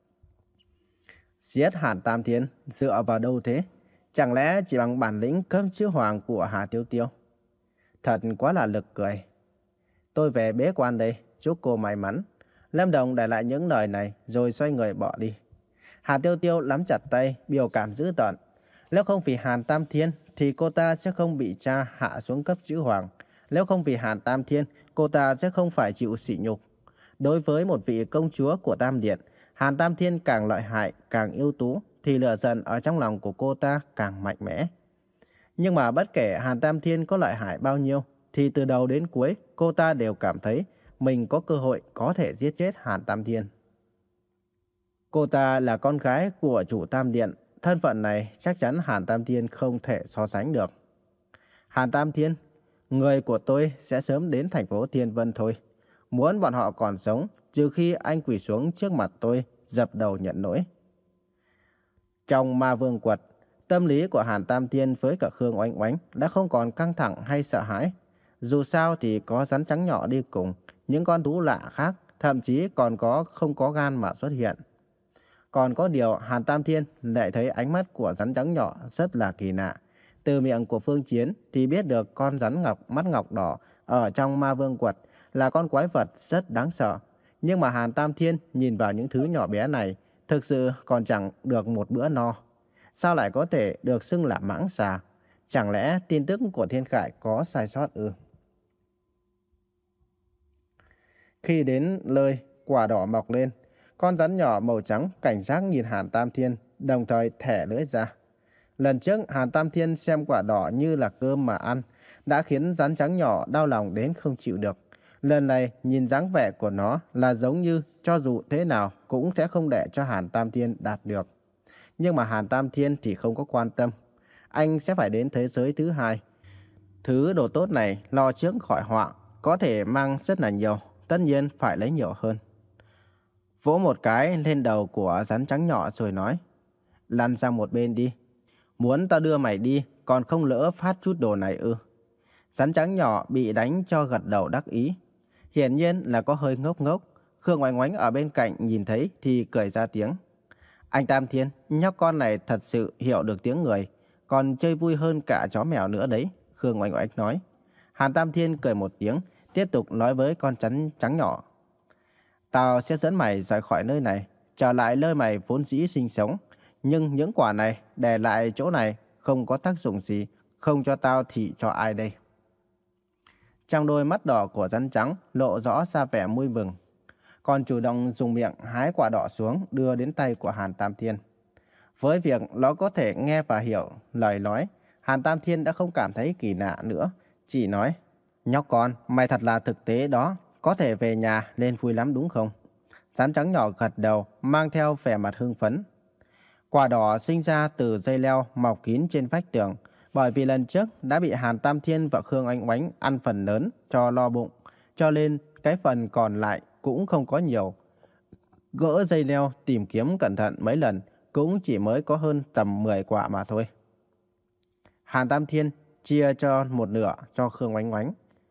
S1: Giết Hàn Tam Thiên dựa vào đâu thế? Chẳng lẽ chỉ bằng bản lĩnh cấp chữ hoàng của Hà Tiêu Tiêu? Thật quá là lực cười. Tôi về bế quan đây, chúc cô may mắn. Lâm Đồng để lại những lời này rồi xoay người bỏ đi. Hà Tiêu Tiêu nắm chặt tay, biểu cảm dữ tợn. Nếu không vì Hàn Tam Thiên thì cô ta sẽ không bị cha hạ xuống cấp chữ hoàng. Nếu không vì Hàn Tam Thiên, cô ta sẽ không phải chịu sỉ nhục. Đối với một vị công chúa của Tam Điện, Hàn Tam Thiên càng lợi hại, càng ưu tú, thì lửa giận ở trong lòng của cô ta càng mạnh mẽ. Nhưng mà bất kể Hàn Tam Thiên có lợi hại bao nhiêu, thì từ đầu đến cuối cô ta đều cảm thấy mình có cơ hội có thể giết chết Hàn Tam Thiên. Cô ta là con gái của chủ Tam Điện, thân phận này chắc chắn Hàn Tam Thiên không thể so sánh được. Hàn Tam Thiên, người của tôi sẽ sớm đến thành phố Thiên Vân thôi. Muốn bọn họ còn sống, trừ khi anh quỳ xuống trước mặt tôi, dập đầu nhận lỗi. Trong Ma Vương Quật, tâm lý của Hàn Tam Thiên với cả Khương Oanh Oanh đã không còn căng thẳng hay sợ hãi. Dù sao thì có rắn trắng nhỏ đi cùng, những con thú lạ khác, thậm chí còn có không có gan mà xuất hiện. Còn có điều Hàn Tam Thiên lại thấy ánh mắt của rắn trắng nhỏ rất là kỳ lạ. Từ miệng của Phương Chiến thì biết được con rắn ngọc mắt ngọc đỏ ở trong Ma Vương Quật là con quái vật rất đáng sợ. Nhưng mà Hàn Tam Thiên nhìn vào những thứ nhỏ bé này thực sự còn chẳng được một bữa no. Sao lại có thể được xưng là mãng xà? Chẳng lẽ tin tức của Thiên Khải có sai sót ư? Khi đến nơi quả đỏ mọc lên, con rắn nhỏ màu trắng cảnh giác nhìn Hàn Tam Thiên, đồng thời thẻ lưỡi ra. Lần trước Hàn Tam Thiên xem quả đỏ như là cơm mà ăn, đã khiến rắn trắng nhỏ đau lòng đến không chịu được. Lần này nhìn dáng vẻ của nó là giống như cho dù thế nào cũng sẽ không để cho Hàn Tam Thiên đạt được. Nhưng mà Hàn Tam Thiên thì không có quan tâm. Anh sẽ phải đến thế giới thứ hai. Thứ đồ tốt này lo trước khỏi họa, có thể mang rất là nhiều, tất nhiên phải lấy nhiều hơn. Vỗ một cái lên đầu của rắn trắng nhỏ rồi nói, lăn sang một bên đi. Muốn tao đưa mày đi, còn không lỡ phát chút đồ này ư? Rắn trắng nhỏ bị đánh cho gật đầu đắc ý. Hiển nhiên là có hơi ngốc ngốc. Khương Oanh Oanh ở bên cạnh nhìn thấy thì cười ra tiếng. Anh Tam Thiên, nhóc con này thật sự hiểu được tiếng người, còn chơi vui hơn cả chó mèo nữa đấy, Khương Oanh Oanh nói. Hàn Tam Thiên cười một tiếng, tiếp tục nói với con rắn trắng nhỏ. Tao sẽ dẫn mày rời khỏi nơi này, trở lại nơi mày vốn dĩ sinh sống. Nhưng những quả này để lại chỗ này không có tác dụng gì, không cho tao thì cho ai đây? Trong đôi mắt đỏ của rắn trắng lộ rõ ra vẻ vui mừng, còn chủ động dùng miệng hái quả đỏ xuống đưa đến tay của Hàn Tam Thiên. Với việc nó có thể nghe và hiểu lời nói, Hàn Tam Thiên đã không cảm thấy kỳ lạ nữa, chỉ nói, nhóc con, mày thật là thực tế đó, có thể về nhà nên vui lắm đúng không? Rắn trắng nhỏ gật đầu, mang theo vẻ mặt hưng phấn. Quả đỏ sinh ra từ dây leo mọc kín trên vách tường, bởi vì lần trước đã bị Hàn Tam Thiên và Khương Oanh Oanh ăn phần lớn cho lo bụng, cho nên cái phần còn lại cũng không có nhiều. Gỡ dây leo tìm kiếm cẩn thận mấy lần cũng chỉ mới có hơn tầm mười quả mà thôi. Hàn Tam Thiên chia cho một nửa cho Khương Oanh Oanh.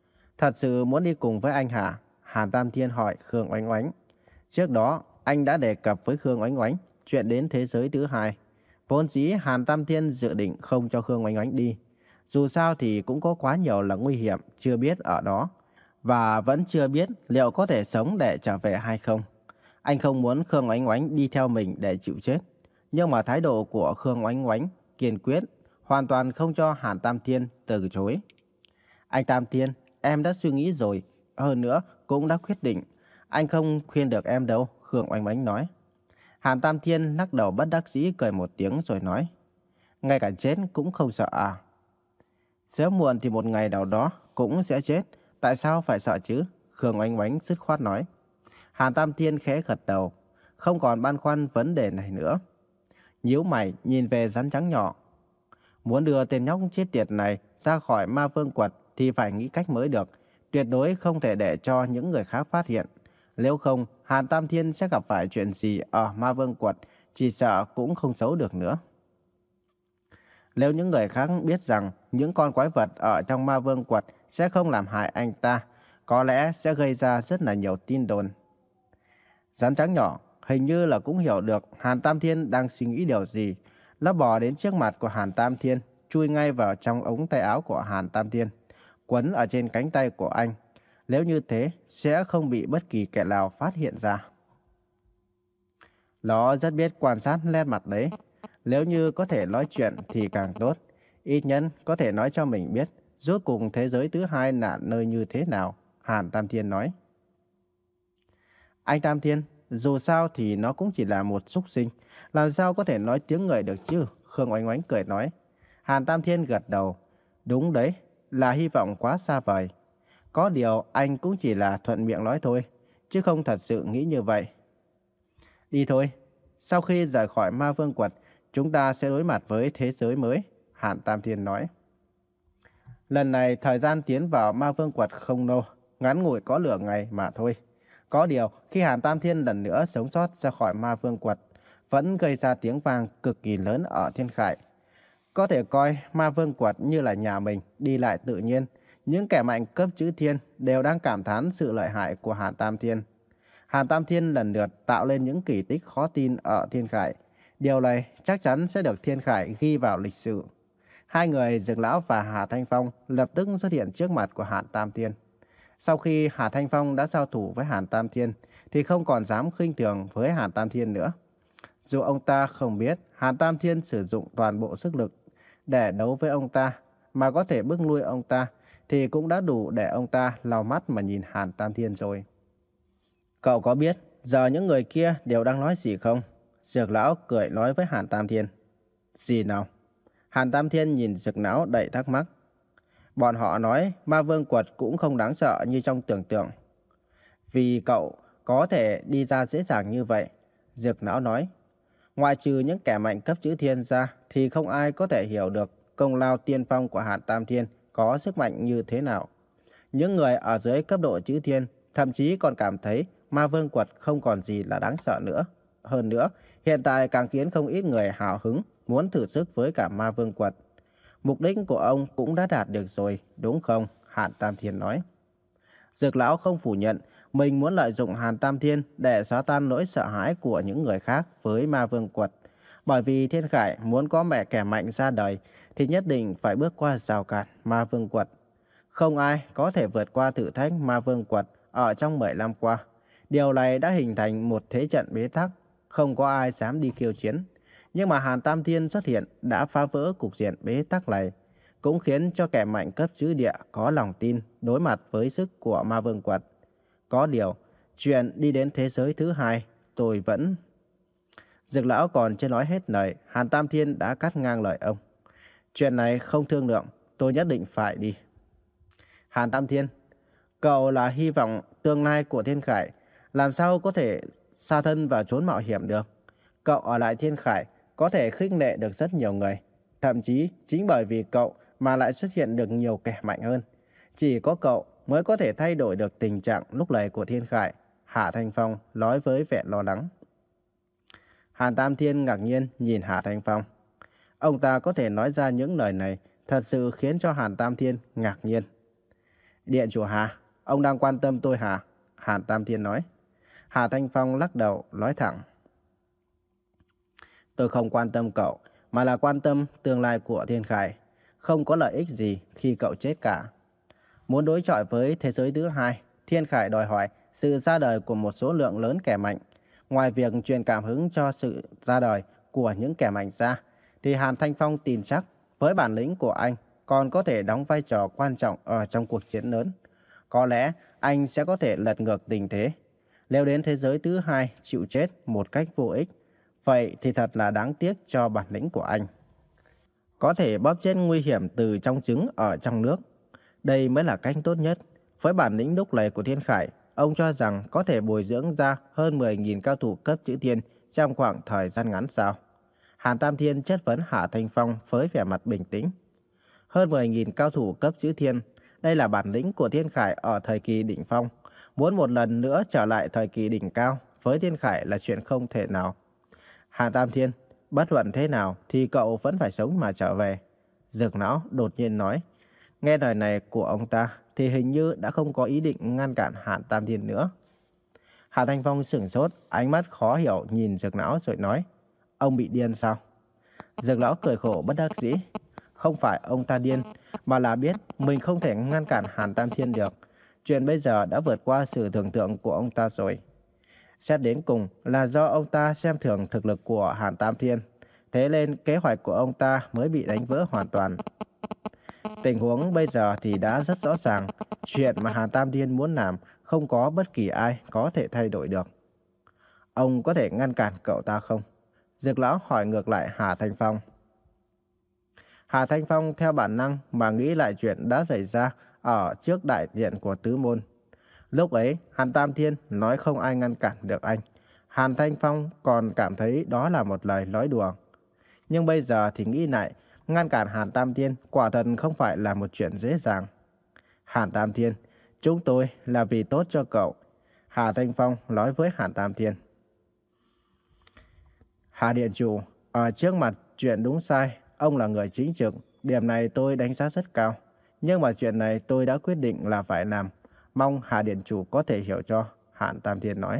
S1: Thật sự muốn đi cùng với anh hả? Hàn Tam Thiên hỏi Khương Oánh Oánh. Trước đó, anh đã đề cập với Khương Oánh Oánh chuyện đến thế giới thứ hai. Vốn dĩ Hàn Tam Thiên dự định không cho Khương Oánh Oánh đi. Dù sao thì cũng có quá nhiều là nguy hiểm chưa biết ở đó. Và vẫn chưa biết liệu có thể sống để trở về hay không. Anh không muốn Khương Oánh Oánh đi theo mình để chịu chết. Nhưng mà thái độ của Khương Oánh Oánh kiên quyết, hoàn toàn không cho Hàn Tam Thiên từ chối. Anh Tam Thiên, em đã suy nghĩ rồi. Hơn nữa, cũng đã quyết định. Anh không khuyên được em đâu, Khương Oánh Oánh nói. Hàn Tam Thiên lắc đầu bất đắc dĩ cười một tiếng rồi nói. Ngay cả chết cũng không sợ à? Sớm muộn thì một ngày nào đó cũng sẽ chết. Tại sao phải sợ chứ? Khương Oánh Oánh dứt khoát nói. Hàn Tam Thiên khẽ gật đầu, không còn băn khoăn vấn đề này nữa. Nhíu mày nhìn về rắn trắng nhỏ. Muốn đưa tên nhóc chết tiệt này ra khỏi ma vương quật thì phải nghĩ cách mới được. Tuyệt đối không thể để cho những người khác phát hiện. Nếu không, Hàn Tam Thiên sẽ gặp phải chuyện gì ở ma vương quật, chỉ sợ cũng không xấu được nữa. Nếu những người khác biết rằng những con quái vật ở trong ma vương quật sẽ không làm hại anh ta, có lẽ sẽ gây ra rất là nhiều tin đồn. Rắn trắng nhỏ hình như là cũng hiểu được Hàn Tam Thiên đang suy nghĩ điều gì. Nó bò đến trước mặt của Hàn Tam Thiên, chui ngay vào trong ống tay áo của Hàn Tam Thiên, quấn ở trên cánh tay của anh. Nếu như thế, sẽ không bị bất kỳ kẻ nào phát hiện ra. Nó rất biết quan sát nét mặt đấy. Nếu như có thể nói chuyện thì càng tốt. Ít nhất có thể nói cho mình biết rốt cuộc thế giới thứ hai là nơi như thế nào, Hàn Tam Thiên nói. Anh Tam Thiên, dù sao thì nó cũng chỉ là một súc sinh, làm sao có thể nói tiếng người được chứ? Khương Oánh Oánh cười nói. Hàn Tam Thiên gật đầu. Đúng đấy, là hy vọng quá xa vời. Có điều anh cũng chỉ là thuận miệng nói thôi, chứ không thật sự nghĩ như vậy. Đi thôi, sau khi rời khỏi ma vương quật, chúng ta sẽ đối mặt với thế giới mới, Hàn Tam Thiên nói. Lần này thời gian tiến vào ma vương quật không lâu, ngắn ngủi có nửa ngày mà thôi. Có điều, khi Hàn Tam Thiên lần nữa sống sót ra khỏi ma vương quật, vẫn gây ra tiếng vang cực kỳ lớn ở thiên khải. Có thể coi ma vương quật như là nhà mình, đi lại tự nhiên. Những kẻ mạnh cấp chữ thiên đều đang cảm thán sự lợi hại của Hàn Tam Thiên. Hàn Tam Thiên lần lượt tạo lên những kỳ tích khó tin ở thiên khải. Điều này chắc chắn sẽ được thiên khải ghi vào lịch sử. Hai người Dược Lão và Hà Thanh Phong lập tức xuất hiện trước mặt của Hàn Tam Thiên. Sau khi Hà Thanh Phong đã giao thủ với Hàn Tam Thiên, thì không còn dám khinh thường với Hàn Tam Thiên nữa. Dù ông ta không biết Hàn Tam Thiên sử dụng toàn bộ sức lực để đấu với ông ta, mà có thể bước lui ông ta, thì cũng đã đủ để ông ta lau mắt mà nhìn Hàn Tam Thiên rồi. Cậu có biết giờ những người kia đều đang nói gì không? Dược Lão cười nói với Hàn Tam Thiên. Gì nào? Hàn Tam Thiên nhìn Dược Lão đầy thắc mắc. Bọn họ nói ma vương quật cũng không đáng sợ như trong tưởng tượng. Vì cậu có thể đi ra dễ dàng như vậy, Dược Lão nói. Ngoại trừ những kẻ mạnh cấp chữ thiên ra thì không ai có thể hiểu được công lao tiên phong của Hàn Tam Thiên có sức mạnh như thế nào. Những người ở dưới cấp độ chữ thiên thậm chí còn cảm thấy ma vương quật không còn gì là đáng sợ nữa. Hơn nữa, hiện tại càng khiến không ít người hào hứng muốn thử sức với cả ma vương quật. Mục đích của ông cũng đã đạt được rồi, đúng không? Hàn Tam Thiên nói. Dược Lão không phủ nhận mình muốn lợi dụng Hàn Tam Thiên để xóa tan nỗi sợ hãi của những người khác với ma vương quật. Bởi vì Thiên Khải muốn có mẹ kẻ mạnh ra đời thì nhất định phải bước qua rào cản ma vương quật. Không ai có thể vượt qua thử thách ma vương quật ở trong mười năm qua. Điều này đã hình thành một thế trận bế tắc, không có ai dám đi khiêu chiến. Nhưng mà Hàn Tam Thiên xuất hiện đã phá vỡ cục diện bế tắc này, cũng khiến cho kẻ mạnh cấp chữ địa có lòng tin đối mặt với sức của ma vương quật. Có điều, chuyện đi đến thế giới thứ hai, tôi vẫn... Dược Lão còn chưa nói hết lời, Hàn Tam Thiên đã cắt ngang lời ông. Chuyện này không thương lượng, tôi nhất định phải đi. Hàn Tam Thiên, cậu là hy vọng tương lai của Thiên Khải, làm sao có thể sa thân vào trốn mạo hiểm được. Cậu ở lại Thiên Khải có thể khích lệ được rất nhiều người. Thậm chí chính bởi vì cậu mà lại xuất hiện được nhiều kẻ mạnh hơn. Chỉ có cậu mới có thể thay đổi được tình trạng lúc này của Thiên Khải, Hạ Thanh Phong nói với vẻ lo lắng. Hàn Tam Thiên ngạc nhiên nhìn Hạ Thanh Phong. Ông ta có thể nói ra những lời này thật sự khiến cho Hàn Tam Thiên ngạc nhiên. Điện chủ Hà, ông đang quan tâm tôi hả? Hàn Tam Thiên nói. Hà Thanh Phong lắc đầu, nói thẳng. Tôi không quan tâm cậu, mà là quan tâm tương lai của Thiên Khải. Không có lợi ích gì khi cậu chết cả. Muốn đối chọi với thế giới thứ hai, Thiên Khải đòi hỏi sự ra đời của một số lượng lớn kẻ mạnh. Ngoài việc truyền cảm hứng cho sự ra đời của những kẻ mạnh ra, thì Hàn Thanh Phong tin chắc với bản lĩnh của anh còn có thể đóng vai trò quan trọng ở trong cuộc chiến lớn. Có lẽ anh sẽ có thể lật ngược tình thế. Nếu đến thế giới thứ hai chịu chết một cách vô ích, vậy thì thật là đáng tiếc cho bản lĩnh của anh. Có thể bóp chết nguy hiểm từ trong trứng ở trong nước. Đây mới là cách tốt nhất. Với bản lĩnh lúc này của Thiên Khải, ông cho rằng có thể bồi dưỡng ra hơn mười nghìn cao thủ cấp chữ thiên trong khoảng thời gian ngắn sao? Hàn Tam Thiên chất vấn Hạ Thanh Phong với vẻ mặt bình tĩnh. Hơn mười nghìn cao thủ cấp chữ thiên, đây là bản lĩnh của Thiên Khải ở thời kỳ đỉnh phong. Muốn một lần nữa trở lại thời kỳ đỉnh cao với Thiên Khải là chuyện không thể nào. Hàn Tam Thiên, bất luận thế nào thì cậu vẫn phải sống mà trở về. Dược Lão đột nhiên nói. Nghe lời này của ông ta thì hình như đã không có ý định ngăn cản Hàn Tam Thiên nữa. Hạ Thanh Phong sửng sốt, ánh mắt khó hiểu nhìn Dược Lão rồi nói. Ông bị điên sao? Dược Lão cười khổ bất đắc dĩ. Không phải ông ta điên, mà là biết mình không thể ngăn cản Hàn Tam Thiên được. Chuyện bây giờ đã vượt qua sự tưởng tượng của ông ta rồi. Xét đến cùng là do ông ta xem thường thực lực của Hàn Tam Thiên. Thế nên kế hoạch của ông ta mới bị đánh vỡ hoàn toàn. Tình huống bây giờ thì đã rất rõ ràng. Chuyện mà Hàn Tam Thiên muốn làm không có bất kỳ ai có thể thay đổi được. Ông có thể ngăn cản cậu ta không? Dược Lão hỏi ngược lại Hà Thanh Phong. Hà Thanh Phong theo bản năng mà nghĩ lại chuyện đã xảy ra ở trước đại điện của Tứ Môn. Lúc ấy, Hàn Tam Thiên nói không ai ngăn cản được anh. Hàn Thanh Phong còn cảm thấy đó là một lời nói đùa. Nhưng bây giờ thì nghĩ lại, ngăn cản Hàn Tam Thiên quả thật không phải là một chuyện dễ dàng. Hàn Tam Thiên, chúng tôi là vì tốt cho cậu. Hà Thanh Phong nói với Hàn Tam Thiên. Hà Điện Chủ, ở trước mặt chuyện đúng sai, ông là người chính trực, điểm này tôi đánh giá rất cao. Nhưng mà chuyện này tôi đã quyết định là phải làm. Mong Hà Điện Chủ có thể hiểu cho, Hàn Tam Thiên nói.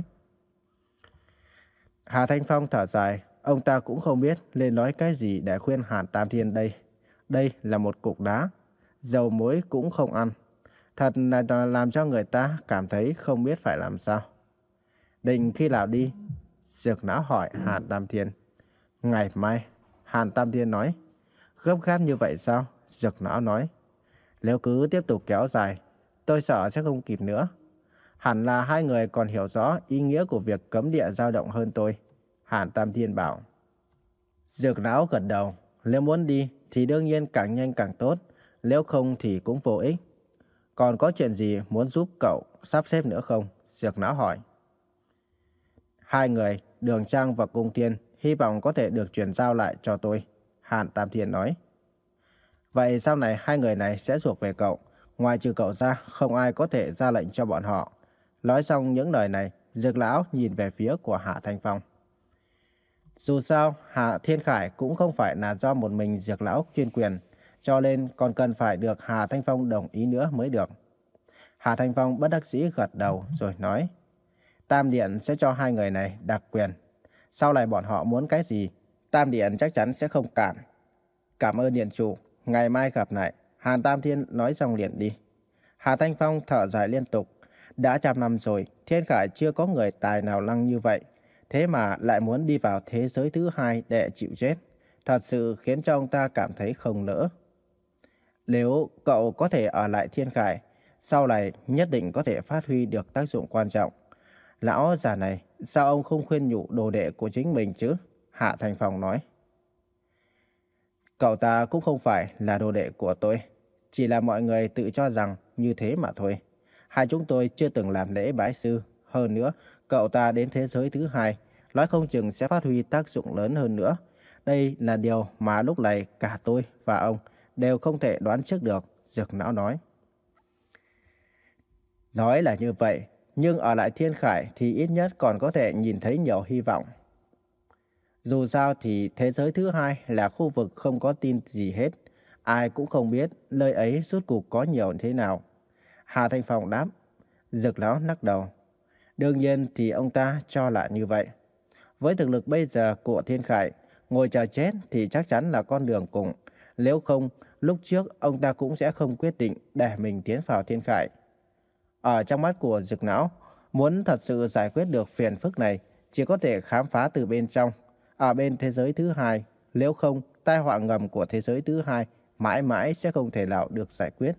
S1: Hà Thanh Phong thở dài, ông ta cũng không biết nên nói cái gì để khuyên Hàn Tam Thiên đây. Đây là một cục đá, dầu muối cũng không ăn. Thật là làm cho người ta cảm thấy không biết phải làm sao. Định khi nào đi? Dược Lão hỏi Hàn Tam Thiên. Ngày mai, Hàn Tam Thiên nói. Gấp gáp như vậy sao? Dược Lão nói. Nếu cứ tiếp tục kéo dài, tôi sợ sẽ không kịp nữa. Hẳn là hai người còn hiểu rõ ý nghĩa của việc cấm địa dao động hơn tôi. Hàn Tam Thiên bảo. Dược Lão gật đầu. Nếu muốn đi thì đương nhiên càng nhanh càng tốt. Nếu không thì cũng vô ích. Còn có chuyện gì muốn giúp cậu sắp xếp nữa không? Dược Lão hỏi. Hai người, Đường Trang và Cung Thiên, hy vọng có thể được chuyển giao lại cho tôi. Hàn Tam Thiên nói. Vậy sau này hai người này sẽ thuộc về cậu. Ngoài trừ cậu ra, không ai có thể ra lệnh cho bọn họ. Nói xong những lời này, Dược Lão nhìn về phía của Hạ Thanh Phong. Dù sao, Hạ Thiên Khải cũng không phải là do một mình Dược Lão chuyên quyền, cho nên còn cần phải được Hà Thanh Phong đồng ý nữa mới được. Hà Thanh Phong bất đắc dĩ gật đầu rồi nói. Tam Điện sẽ cho hai người này đặc quyền. Sau này bọn họ muốn cái gì, Tam Điện chắc chắn sẽ không cản. Cảm ơn Điện Chủ, ngày mai gặp lại. Hàn Tam Thiên nói xong liền đi. Hà Thanh Phong thở dài liên tục. Đã trăm năm rồi, Thiên Khải chưa có người tài nào lăng như vậy. Thế mà lại muốn đi vào thế giới thứ hai để chịu chết. Thật sự khiến cho ông ta cảm thấy không nỡ. Nếu cậu có thể ở lại Thiên Khải, sau này nhất định có thể phát huy được tác dụng quan trọng. Lão già này, sao ông không khuyên nhủ đồ đệ của chính mình chứ? Hạ Thanh Phong nói. Cậu ta cũng không phải là đồ đệ của tôi. Chỉ là mọi người tự cho rằng như thế mà thôi. Hai chúng tôi chưa từng làm lễ bái sư. Hơn nữa, cậu ta đến thế giới thứ hai, nói không chừng sẽ phát huy tác dụng lớn hơn nữa. Đây là điều mà lúc này cả tôi và ông đều không thể đoán trước được, Dược Lão nói. Nói là như vậy, nhưng ở lại Thiên Khải thì ít nhất còn có thể nhìn thấy nhiều hy vọng. Dù sao thì thế giới thứ hai là khu vực không có tin gì hết. Ai cũng không biết nơi ấy rốt cuộc có nhiều thế nào. Hà Thanh Phong đáp. Dực lão lắc đầu. Đương nhiên thì ông ta cho là như vậy. Với thực lực bây giờ của Thiên Khải, ngồi chờ chết thì chắc chắn là con đường cùng. Nếu không, lúc trước ông ta cũng sẽ không quyết định để mình tiến vào Thiên Khải. Ở trong mắt của Dực lão, muốn thật sự giải quyết được phiền phức này, chỉ có thể khám phá từ bên trong, ở bên thế giới thứ hai. Nếu không, tai họa ngầm của thế giới thứ hai mãi mãi sẽ không thể nào được giải quyết.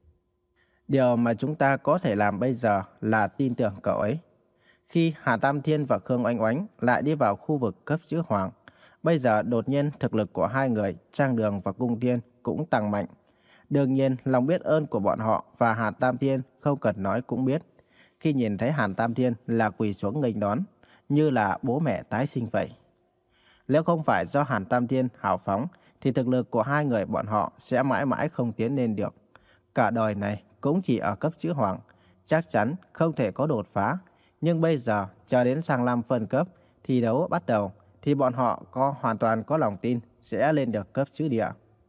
S1: Điều mà chúng ta có thể làm bây giờ là tin tưởng cậu ấy. Khi Hà Tam Thiên và Khương Oanh Oánh lại đi vào khu vực cấp chữ hoàng, bây giờ đột nhiên thực lực của hai người, Trang Đường và Cung Thiên cũng tăng mạnh. Đương nhiên, lòng biết ơn của bọn họ và Hàn Tam Thiên không cần nói cũng biết. Khi nhìn thấy Hàn Tam Thiên là quỳ xuống nghênh đón, như là bố mẹ tái sinh vậy. Nếu không phải do Hàn Tam Thiên hào phóng, thì thực lực của hai người bọn họ sẽ mãi mãi không tiến lên được. Cả đời này cũng chỉ ở cấp chữ hoàng, chắc chắn không thể có đột phá. Nhưng bây giờ, chờ đến sang năm phân cấp, thi đấu bắt đầu, thì bọn họ có hoàn toàn có lòng tin sẽ lên được cấp chữ địa.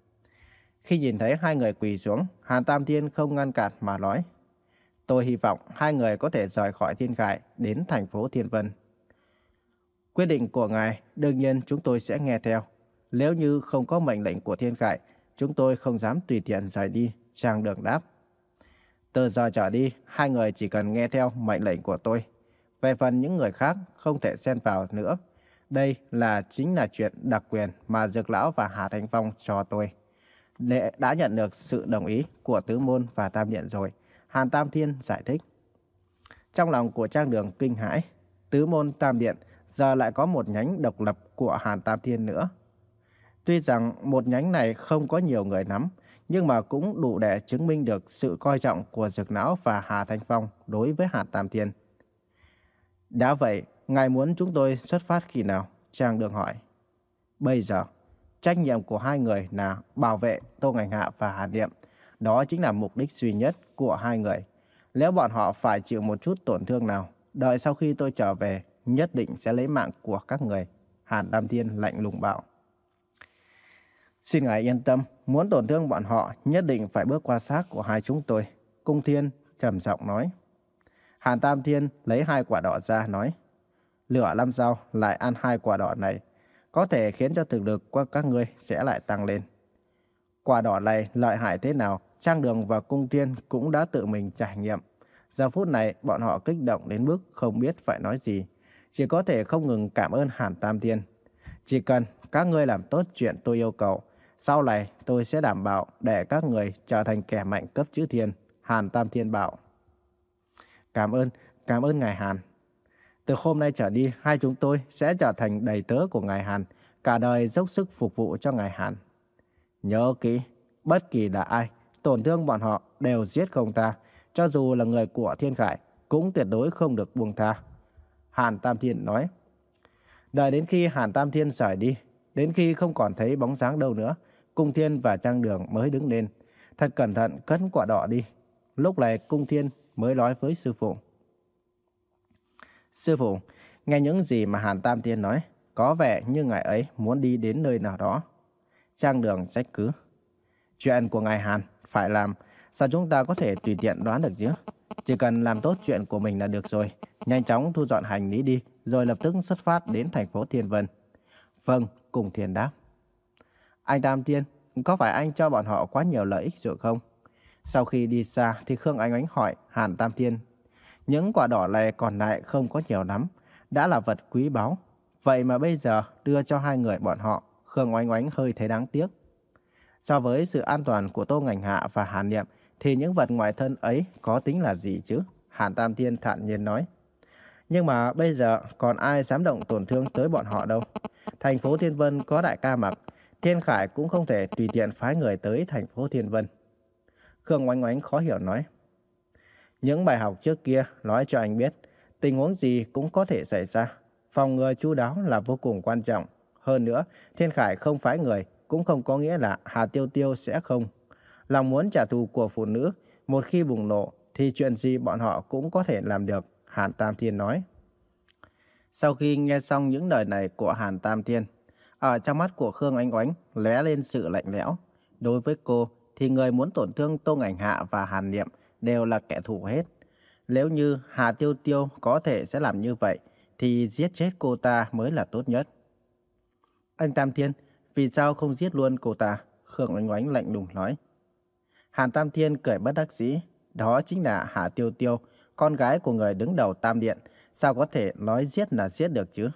S1: Khi nhìn thấy hai người quỳ xuống, Hàn Tam Thiên không ngăn cản mà nói. Tôi hy vọng hai người có thể rời khỏi Thiên Khải đến thành phố Thiên Vân. Quyết định của ngài, đương nhiên chúng tôi sẽ nghe theo. Nếu như không có mệnh lệnh của Thiên Khải, chúng tôi không dám tùy tiện rời đi, Trang Đường đáp. Từ giờ trở đi, hai người chỉ cần nghe theo mệnh lệnh của tôi. Về phần những người khác không thể xen vào nữa. Đây là chính là chuyện đặc quyền mà Dược Lão và Hà Thanh Phong cho tôi. Để đã nhận được sự đồng ý của Tứ Môn và Tam Điện rồi, Hàn Tam Thiên giải thích. Trong lòng của Trang Đường kinh hãi, Tứ Môn Tam Điện giờ lại có một nhánh độc lập của Hàn Tam Thiên nữa. Tuy rằng một nhánh này không có nhiều người nắm, nhưng mà cũng đủ để chứng minh được sự coi trọng của Dược Lão và Hà Thanh Phong đối với Hàn Tam Thiên. Đã vậy, ngài muốn chúng tôi xuất phát khi nào? Trang Đường hỏi. Bây giờ, trách nhiệm của hai người là bảo vệ Tô Ngành Hạ và Hàn Niệm. Đó chính là mục đích duy nhất của hai người. Nếu bọn họ phải chịu một chút tổn thương nào, đợi sau khi tôi trở về, nhất định sẽ lấy mạng của các người. Hàn Tam Thiên lạnh lùng bảo. Xin ngài yên tâm, muốn tổn thương bọn họ, nhất định phải bước qua xác của hai chúng tôi. Cung Thiên trầm giọng nói. Hàn Tam Thiên lấy hai quả đỏ ra nói. Lửa năm sau lại ăn hai quả đỏ này, có thể khiến cho thực lực của các ngươi sẽ lại tăng lên. Quả đỏ này lợi hại thế nào, Trang Đường và Cung Thiên cũng đã tự mình trải nghiệm. Giờ phút này bọn họ kích động đến mức không biết phải nói gì, chỉ có thể không ngừng cảm ơn Hàn Tam Thiên. Chỉ cần các ngươi làm tốt chuyện tôi yêu cầu, sau này tôi sẽ đảm bảo để các người trở thành kẻ mạnh cấp chữ thiên, Hàn Tam Thiên bảo. Cảm ơn, cảm ơn ngài Hàn. Từ hôm nay trở đi, hai chúng tôi sẽ trở thành đầy tớ của ngài Hàn, cả đời dốc sức phục vụ cho ngài Hàn. Nhớ kỹ, bất kỳ là ai, tổn thương bọn họ đều giết không tha, cho dù là người của Thiên Khải, cũng tuyệt đối không được buông tha. Hàn Tam Thiên nói. Đợi đến khi Hàn Tam Thiên rời đi, đến khi không còn thấy bóng dáng đâu nữa, Cung Thiên và Trang Đường mới đứng lên, thật cẩn thận cất quả đỏ đi. Lúc này Cung Thiên mới nói với sư phụ. Sư phụ, nghe những gì mà Hàn Tam Thiên nói, có vẻ như ngài ấy muốn đi đến nơi nào đó. Trang Đường trách cứ. Chuyện của ngài Hàn phải làm, sao chúng ta có thể tùy tiện đoán được chứ? Chỉ cần làm tốt chuyện của mình là được rồi. Nhanh chóng thu dọn hành lý đi, rồi lập tức xuất phát đến thành phố Thiên Vân. Vâng, Cung Thiên đáp. Anh Tam Thiên, có phải anh cho bọn họ quá nhiều lợi ích rồi không? Sau khi đi xa thì Khương Ánh Ánh hỏi Hàn Tam Thiên. Những quả đỏ này còn lại không có nhiều lắm, đã là vật quý báu. Vậy mà bây giờ đưa cho hai người bọn họ, Khương Oanh Oánh hơi thấy đáng tiếc. So với sự an toàn của Tô Ngành Hạ và Hàn Niệm, thì những vật ngoài thân ấy có tính là gì chứ? Hàn Tam Thiên thản nhiên nói. Nhưng mà bây giờ còn ai dám động tổn thương tới bọn họ đâu. Thành phố Thiên Vân có đại ca Mặc, Thiên Khải cũng không thể tùy tiện phái người tới thành phố Thiên Vân. Khương Oanh Oánh khó hiểu nói. Những bài học trước kia nói cho anh biết, tình huống gì cũng có thể xảy ra. Phòng ngừa chu đáo là vô cùng quan trọng. Hơn nữa, Thiên Khải không phái người, cũng không có nghĩa là Hà Tiêu Tiêu sẽ không. Lòng muốn trả thù của phụ nữ, một khi bùng nổ, thì chuyện gì bọn họ cũng có thể làm được, Hàn Tam Thiên nói. Sau khi nghe xong những lời này của Hàn Tam Thiên, ở trong mắt của Khương Ánh Oánh lóe lên sự lạnh lẽo. Đối với cô, thì người muốn tổn thương Tô Ngành Hạ và Hàn Niệm đều là kẻ thù hết. Nếu như Hà Tiêu Tiêu có thể sẽ làm như vậy, thì giết chết cô ta mới là tốt nhất. Anh Tam Thiên, vì sao không giết luôn cô ta? Khương Oánh Oánh lạnh lùng nói. Hàn Tam Thiên cười bất đắc dĩ. Đó chính là Hà Tiêu Tiêu, con gái của người đứng đầu Tam Điện. Sao có thể nói giết là giết được chứ?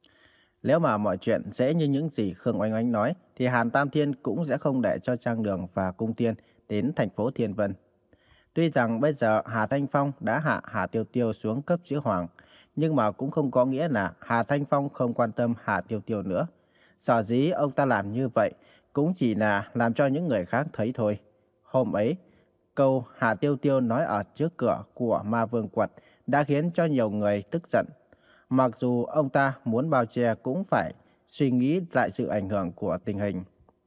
S1: Nếu mà mọi chuyện dễ như những gì Khương Oánh Oánh nói, thì Hàn Tam Thiên cũng sẽ không để cho Trang Đường và Cung Tiên đến thành phố Thiên Vân. Tuy rằng bây giờ Hà Thanh Phong đã hạ Hà Tiêu Tiêu xuống cấp chữ hoàng, nhưng mà cũng không có nghĩa là Hà Thanh Phong không quan tâm Hà Tiêu Tiêu nữa. Sở dĩ ông ta làm như vậy cũng chỉ là làm cho những người khác thấy thôi. Hôm ấy, câu Hà Tiêu Tiêu nói ở trước cửa của Ma Vương Quật đã khiến cho nhiều người tức giận. Mặc dù ông ta muốn bao che cũng phải suy nghĩ lại sự ảnh hưởng của tình hình.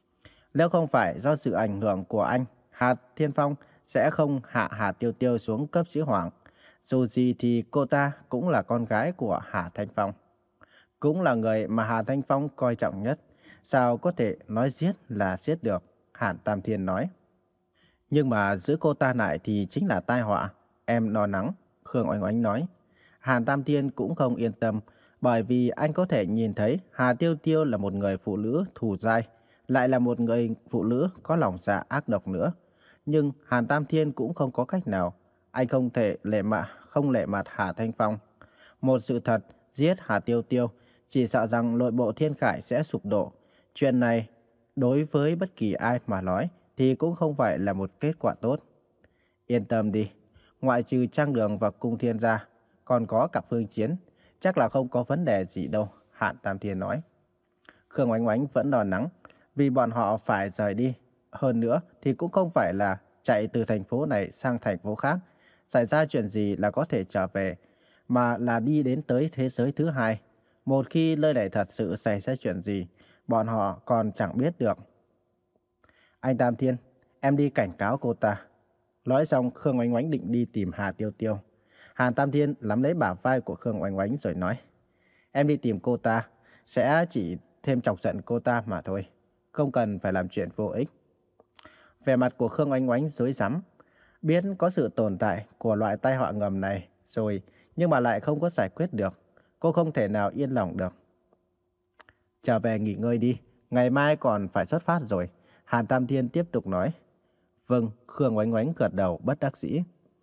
S1: Nếu không phải do sự ảnh hưởng của anh, Hà Thiên Phong sẽ không hạ Hà Tiêu Tiêu xuống cấp chữ hoàng. Dù gì thì cô ta cũng là con gái của Hà Thanh Phong. Cũng là người mà Hà Thanh Phong coi trọng nhất. Sao có thể nói giết là giết được, Hàn Tam Thiên nói. Nhưng mà giữ cô ta lại thì chính là tai họa. Em lo lắng, Khương Oánh Oánh nói. Hàn Tam Thiên cũng không yên tâm, bởi vì anh có thể nhìn thấy Hà Tiêu Tiêu là một người phụ nữ thù dai, lại là một người phụ nữ có lòng dạ ác độc nữa. Nhưng Hàn Tam Thiên cũng không có cách nào. Anh không thể lệ mặt, không lệ mặt Hà Thanh Phong. Một sự thật, giết Hà Tiêu Tiêu, chỉ sợ rằng nội bộ Thiên Khải sẽ sụp đổ. Chuyện này, đối với bất kỳ ai mà nói, thì cũng không phải là một kết quả tốt. Yên tâm đi, ngoại trừ Trang Đường và Cung Thiên ra, còn có cả Phương Chiến, chắc là không có vấn đề gì đâu, Hàn Tam Thiên nói. Khương Oánh Oánh vẫn lo lắng, vì bọn họ phải rời đi. Hơn nữa thì cũng không phải là chạy từ thành phố này sang thành phố khác, xảy ra chuyện gì là có thể trở về, mà là đi đến tới thế giới thứ hai. Một khi nơi này thật sự xảy ra chuyện gì, bọn họ còn chẳng biết được. Anh Tam Thiên, em đi cảnh cáo cô ta. Nói xong, Khương Oánh Oánh định đi tìm Hà Tiêu Tiêu. Hàn Tam Thiên nắm lấy bả vai của Khương Oánh Oánh rồi nói. Em đi tìm cô ta, sẽ chỉ thêm chọc giận cô ta mà thôi. Không cần phải làm chuyện vô ích. Vẻ mặt của Khương Oánh Oánh rối rắm. Biết có sự tồn tại của loại tai họa ngầm này rồi, nhưng mà lại không có giải quyết được. Cô không thể nào yên lòng được. Trở về nghỉ ngơi đi, ngày mai còn phải xuất phát rồi. Hàn Tam Thiên tiếp tục nói. Vâng, Khương Oánh Oánh gật đầu bất đắc dĩ.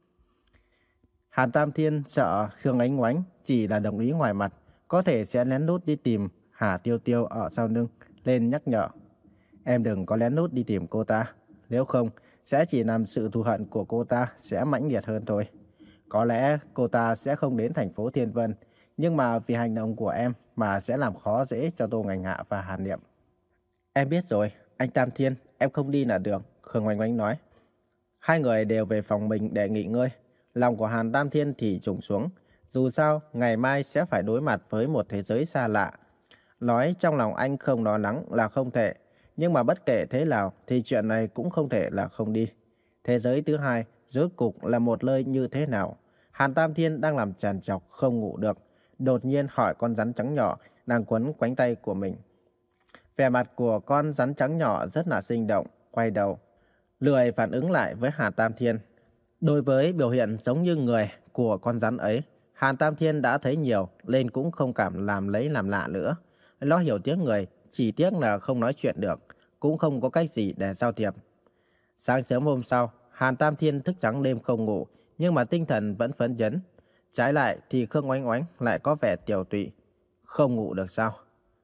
S1: Hàn Tam Thiên sợ Khương Oánh Oánh chỉ là đồng ý ngoài mặt, có thể sẽ lén lút đi tìm Hà Tiêu Tiêu ở sau lưng, lên nhắc nhở. Em đừng có lén lút đi tìm cô ta, nếu không sẽ chỉ làm sự thù hận của cô ta sẽ mãnh liệt hơn thôi. Có lẽ cô ta sẽ không đến thành phố Thiên Vân, nhưng mà vì hành động của em mà sẽ làm khó dễ cho Tô Ngành Hạ và Hàn Niệm. Em biết rồi, anh Tam Thiên, em không đi là được, Khương Oánh Oánh nói. Hai người đều về phòng mình để nghỉ ngơi. Lòng của Hàn Tam Thiên thì trùng xuống. Dù sao, ngày mai sẽ phải đối mặt với một thế giới xa lạ. Nói trong lòng anh không lo lắng là không thể. Nhưng mà bất kể thế nào thì chuyện này cũng không thể là không đi. Thế giới thứ hai rốt cục là một nơi như thế nào? Hàn Tam Thiên đang làm trằn trọc không ngủ được. Đột nhiên hỏi con rắn trắng nhỏ đang quấn quanh tay của mình. Vẻ mặt của con rắn trắng nhỏ rất là sinh động, quay đầu, lười phản ứng lại với Hàn Tam Thiên. Đối với biểu hiện giống như người của con rắn ấy, Hàn Tam Thiên đã thấy nhiều, nên cũng không cảm làm lấy làm lạ nữa. Nó hiểu tiếng người, chỉ tiếc là không nói chuyện được, cũng không có cách gì để giao thiệp. Sáng sớm hôm sau, Hàn Tam Thiên thức trắng đêm không ngủ, nhưng mà tinh thần vẫn phấn chấn. Trái lại thì Khương Oánh Oánh lại có vẻ tiều tụy. Không ngủ được sao?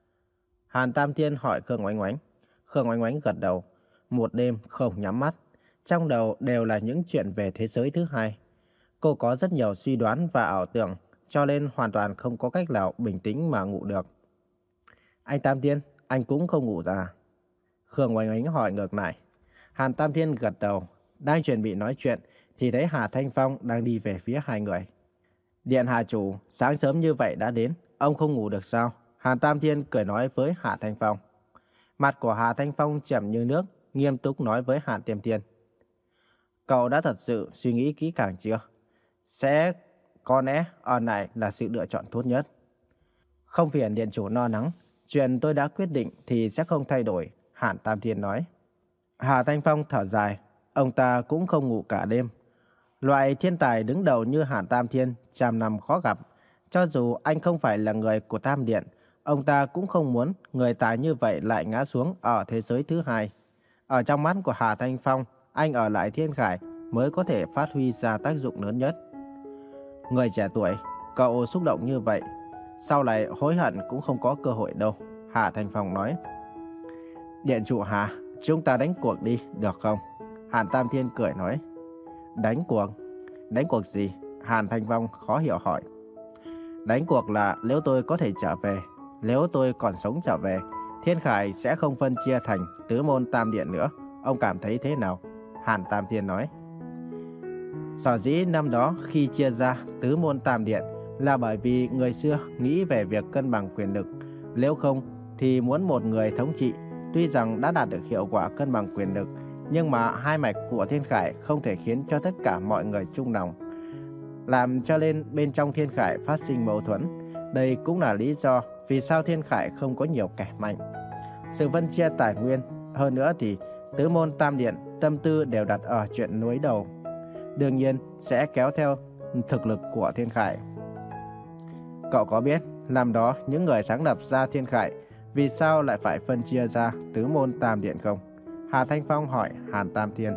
S1: Hàn Tam Thiên hỏi Khương Oánh Oánh. Khương Oánh Oánh gật đầu. Một đêm không nhắm mắt. Trong đầu đều là những chuyện về thế giới thứ hai. Cô có rất nhiều suy đoán và ảo tưởng, cho nên hoàn toàn không có cách nào bình tĩnh mà ngủ được. Anh Tam Thiên, anh cũng không ngủ à? Khương Oánh Oánh hỏi ngược lại. Hàn Tam Thiên gật đầu. Đang chuẩn bị nói chuyện thì thấy Hà Thanh Phong đang đi về phía hai người. Điện Hà chủ, sáng sớm như vậy đã đến, ông không ngủ được sao? Hàn Tam Thiên cười nói với Hà Thanh Phong. Mặt của Hà Thanh Phong trầm như nước, nghiêm túc nói với Hàn Tiêm Thiên. Cậu đã thật sự suy nghĩ kỹ càng chưa? Sẽ có lẽ ở này là sự lựa chọn tốt nhất. Không phiền điện chủ lo lắng, chuyện tôi đã quyết định thì sẽ không thay đổi, Hàn Tam Thiên nói. Hà Thanh Phong thở dài, ông ta cũng không ngủ cả đêm. Loại thiên tài đứng đầu như Hàn Tam Thiên trăm năm khó gặp. Cho dù anh không phải là người của Tam Điện, ông ta cũng không muốn người tài như vậy lại ngã xuống ở thế giới thứ hai. Ở trong mắt của Hà Thanh Phong, anh ở lại Thiên Khải mới có thể phát huy ra tác dụng lớn nhất. Người trẻ tuổi, cậu xúc động như vậy, sau này hối hận cũng không có cơ hội đâu, Hà Thanh Phong nói. Điện chủ Hà, chúng ta đánh cuộc đi, được không? Hàn Tam Thiên cười nói. Đánh cuộc? Đánh cuộc gì? Hàn Thanh Phong khó hiểu hỏi. Đánh cuộc là nếu tôi có thể trở về, nếu tôi còn sống trở về, Thiên Khải sẽ không phân chia thành tứ môn tam điện nữa. Ông cảm thấy thế nào? Hàn Tam Thiên nói. Sở dĩ năm đó khi chia ra tứ môn tam điện là bởi vì người xưa nghĩ về việc cân bằng quyền lực. Nếu không thì muốn một người thống trị, tuy rằng đã đạt được hiệu quả cân bằng quyền lực, nhưng mà hai mạch của Thiên Khải không thể khiến cho tất cả mọi người chung lòng, làm cho nên bên trong Thiên Khải phát sinh mâu thuẫn. Đây cũng là lý do vì sao Thiên Khải không có nhiều kẻ mạnh. Sự phân chia tài nguyên, hơn nữa thì tứ môn tam điện tâm tư đều đặt ở chuyện núi đầu, đương nhiên sẽ kéo theo thực lực của Thiên Khải. Cậu có biết năm đó những người sáng lập ra Thiên Khải vì sao lại phải phân chia ra tứ môn tam điện không? Hà Thanh Phong hỏi Hàn Tam Thiên.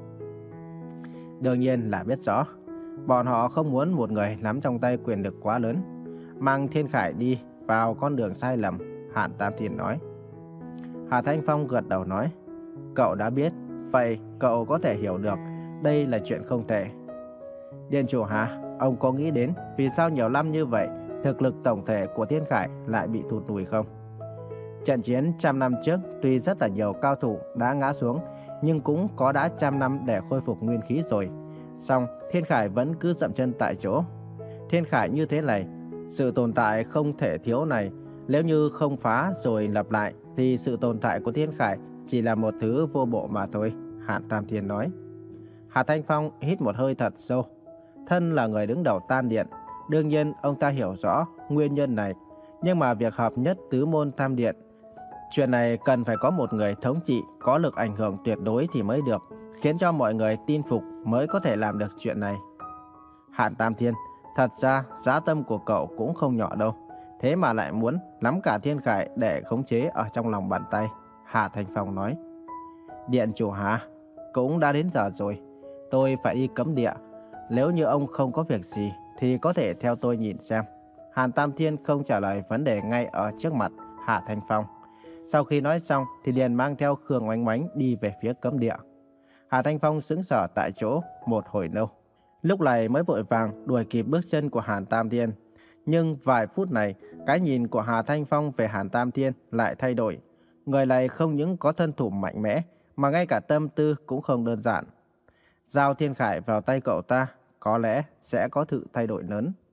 S1: Đương nhiên là biết rõ. Bọn họ không muốn một người nắm trong tay quyền lực quá lớn, mang Thiên Khải đi vào con đường sai lầm, Hàn Tam Thiên nói. Hà Thanh Phong gật đầu nói. Cậu đã biết, vậy cậu có thể hiểu được đây là chuyện không tệ. Điện chủ Hà, ông có nghĩ đến vì sao nhiều năm như vậy thực lực tổng thể của Thiên Khải lại bị thụt lùi không? Trận chiến trăm năm trước tuy rất là nhiều cao thủ đã ngã xuống, nhưng cũng có đã trăm năm để khôi phục nguyên khí rồi. Song Thiên Khải vẫn cứ dậm chân tại chỗ. Thiên Khải như thế này, sự tồn tại không thể thiếu này, nếu như không phá rồi lập lại thì sự tồn tại của Thiên Khải chỉ là một thứ vô bộ mà thôi, Hàn Tam Thiên nói. Hà Thanh Phong hít một hơi thật sâu. Thân là người đứng đầu Tam Điện, đương nhiên ông ta hiểu rõ nguyên nhân này. Nhưng mà việc hợp nhất tứ môn Tam Điện, chuyện này cần phải có một người thống trị có lực ảnh hưởng tuyệt đối thì mới được, khiến cho mọi người tin phục mới có thể làm được chuyện này. Hàn Tam Thiên, thật ra giá tâm của cậu cũng không nhỏ đâu, thế mà lại muốn nắm cả Thiên Khải để khống chế ở trong lòng bàn tay, Hà Thanh Phong nói. Điện chủ Hà, cũng đã đến giờ rồi, tôi phải đi cấm địa. Nếu như ông không có việc gì thì có thể theo tôi nhìn xem. Hàn Tam Thiên không trả lời vấn đề ngay ở trước mặt Hà Thanh Phong. Sau khi nói xong thì liền mang theo Khương Oánh Oánh đi về phía cấm địa. Hà Thanh Phong sững sờ tại chỗ một hồi lâu, lúc này mới vội vàng đuổi kịp bước chân của Hàn Tam Thiên. Nhưng vài phút này, cái nhìn của Hà Thanh Phong về Hàn Tam Thiên lại thay đổi. Người này không những có thân thủ mạnh mẽ, mà ngay cả tâm tư cũng không đơn giản. Giao Thiên Khải vào tay cậu ta, có lẽ sẽ có sự thay đổi lớn.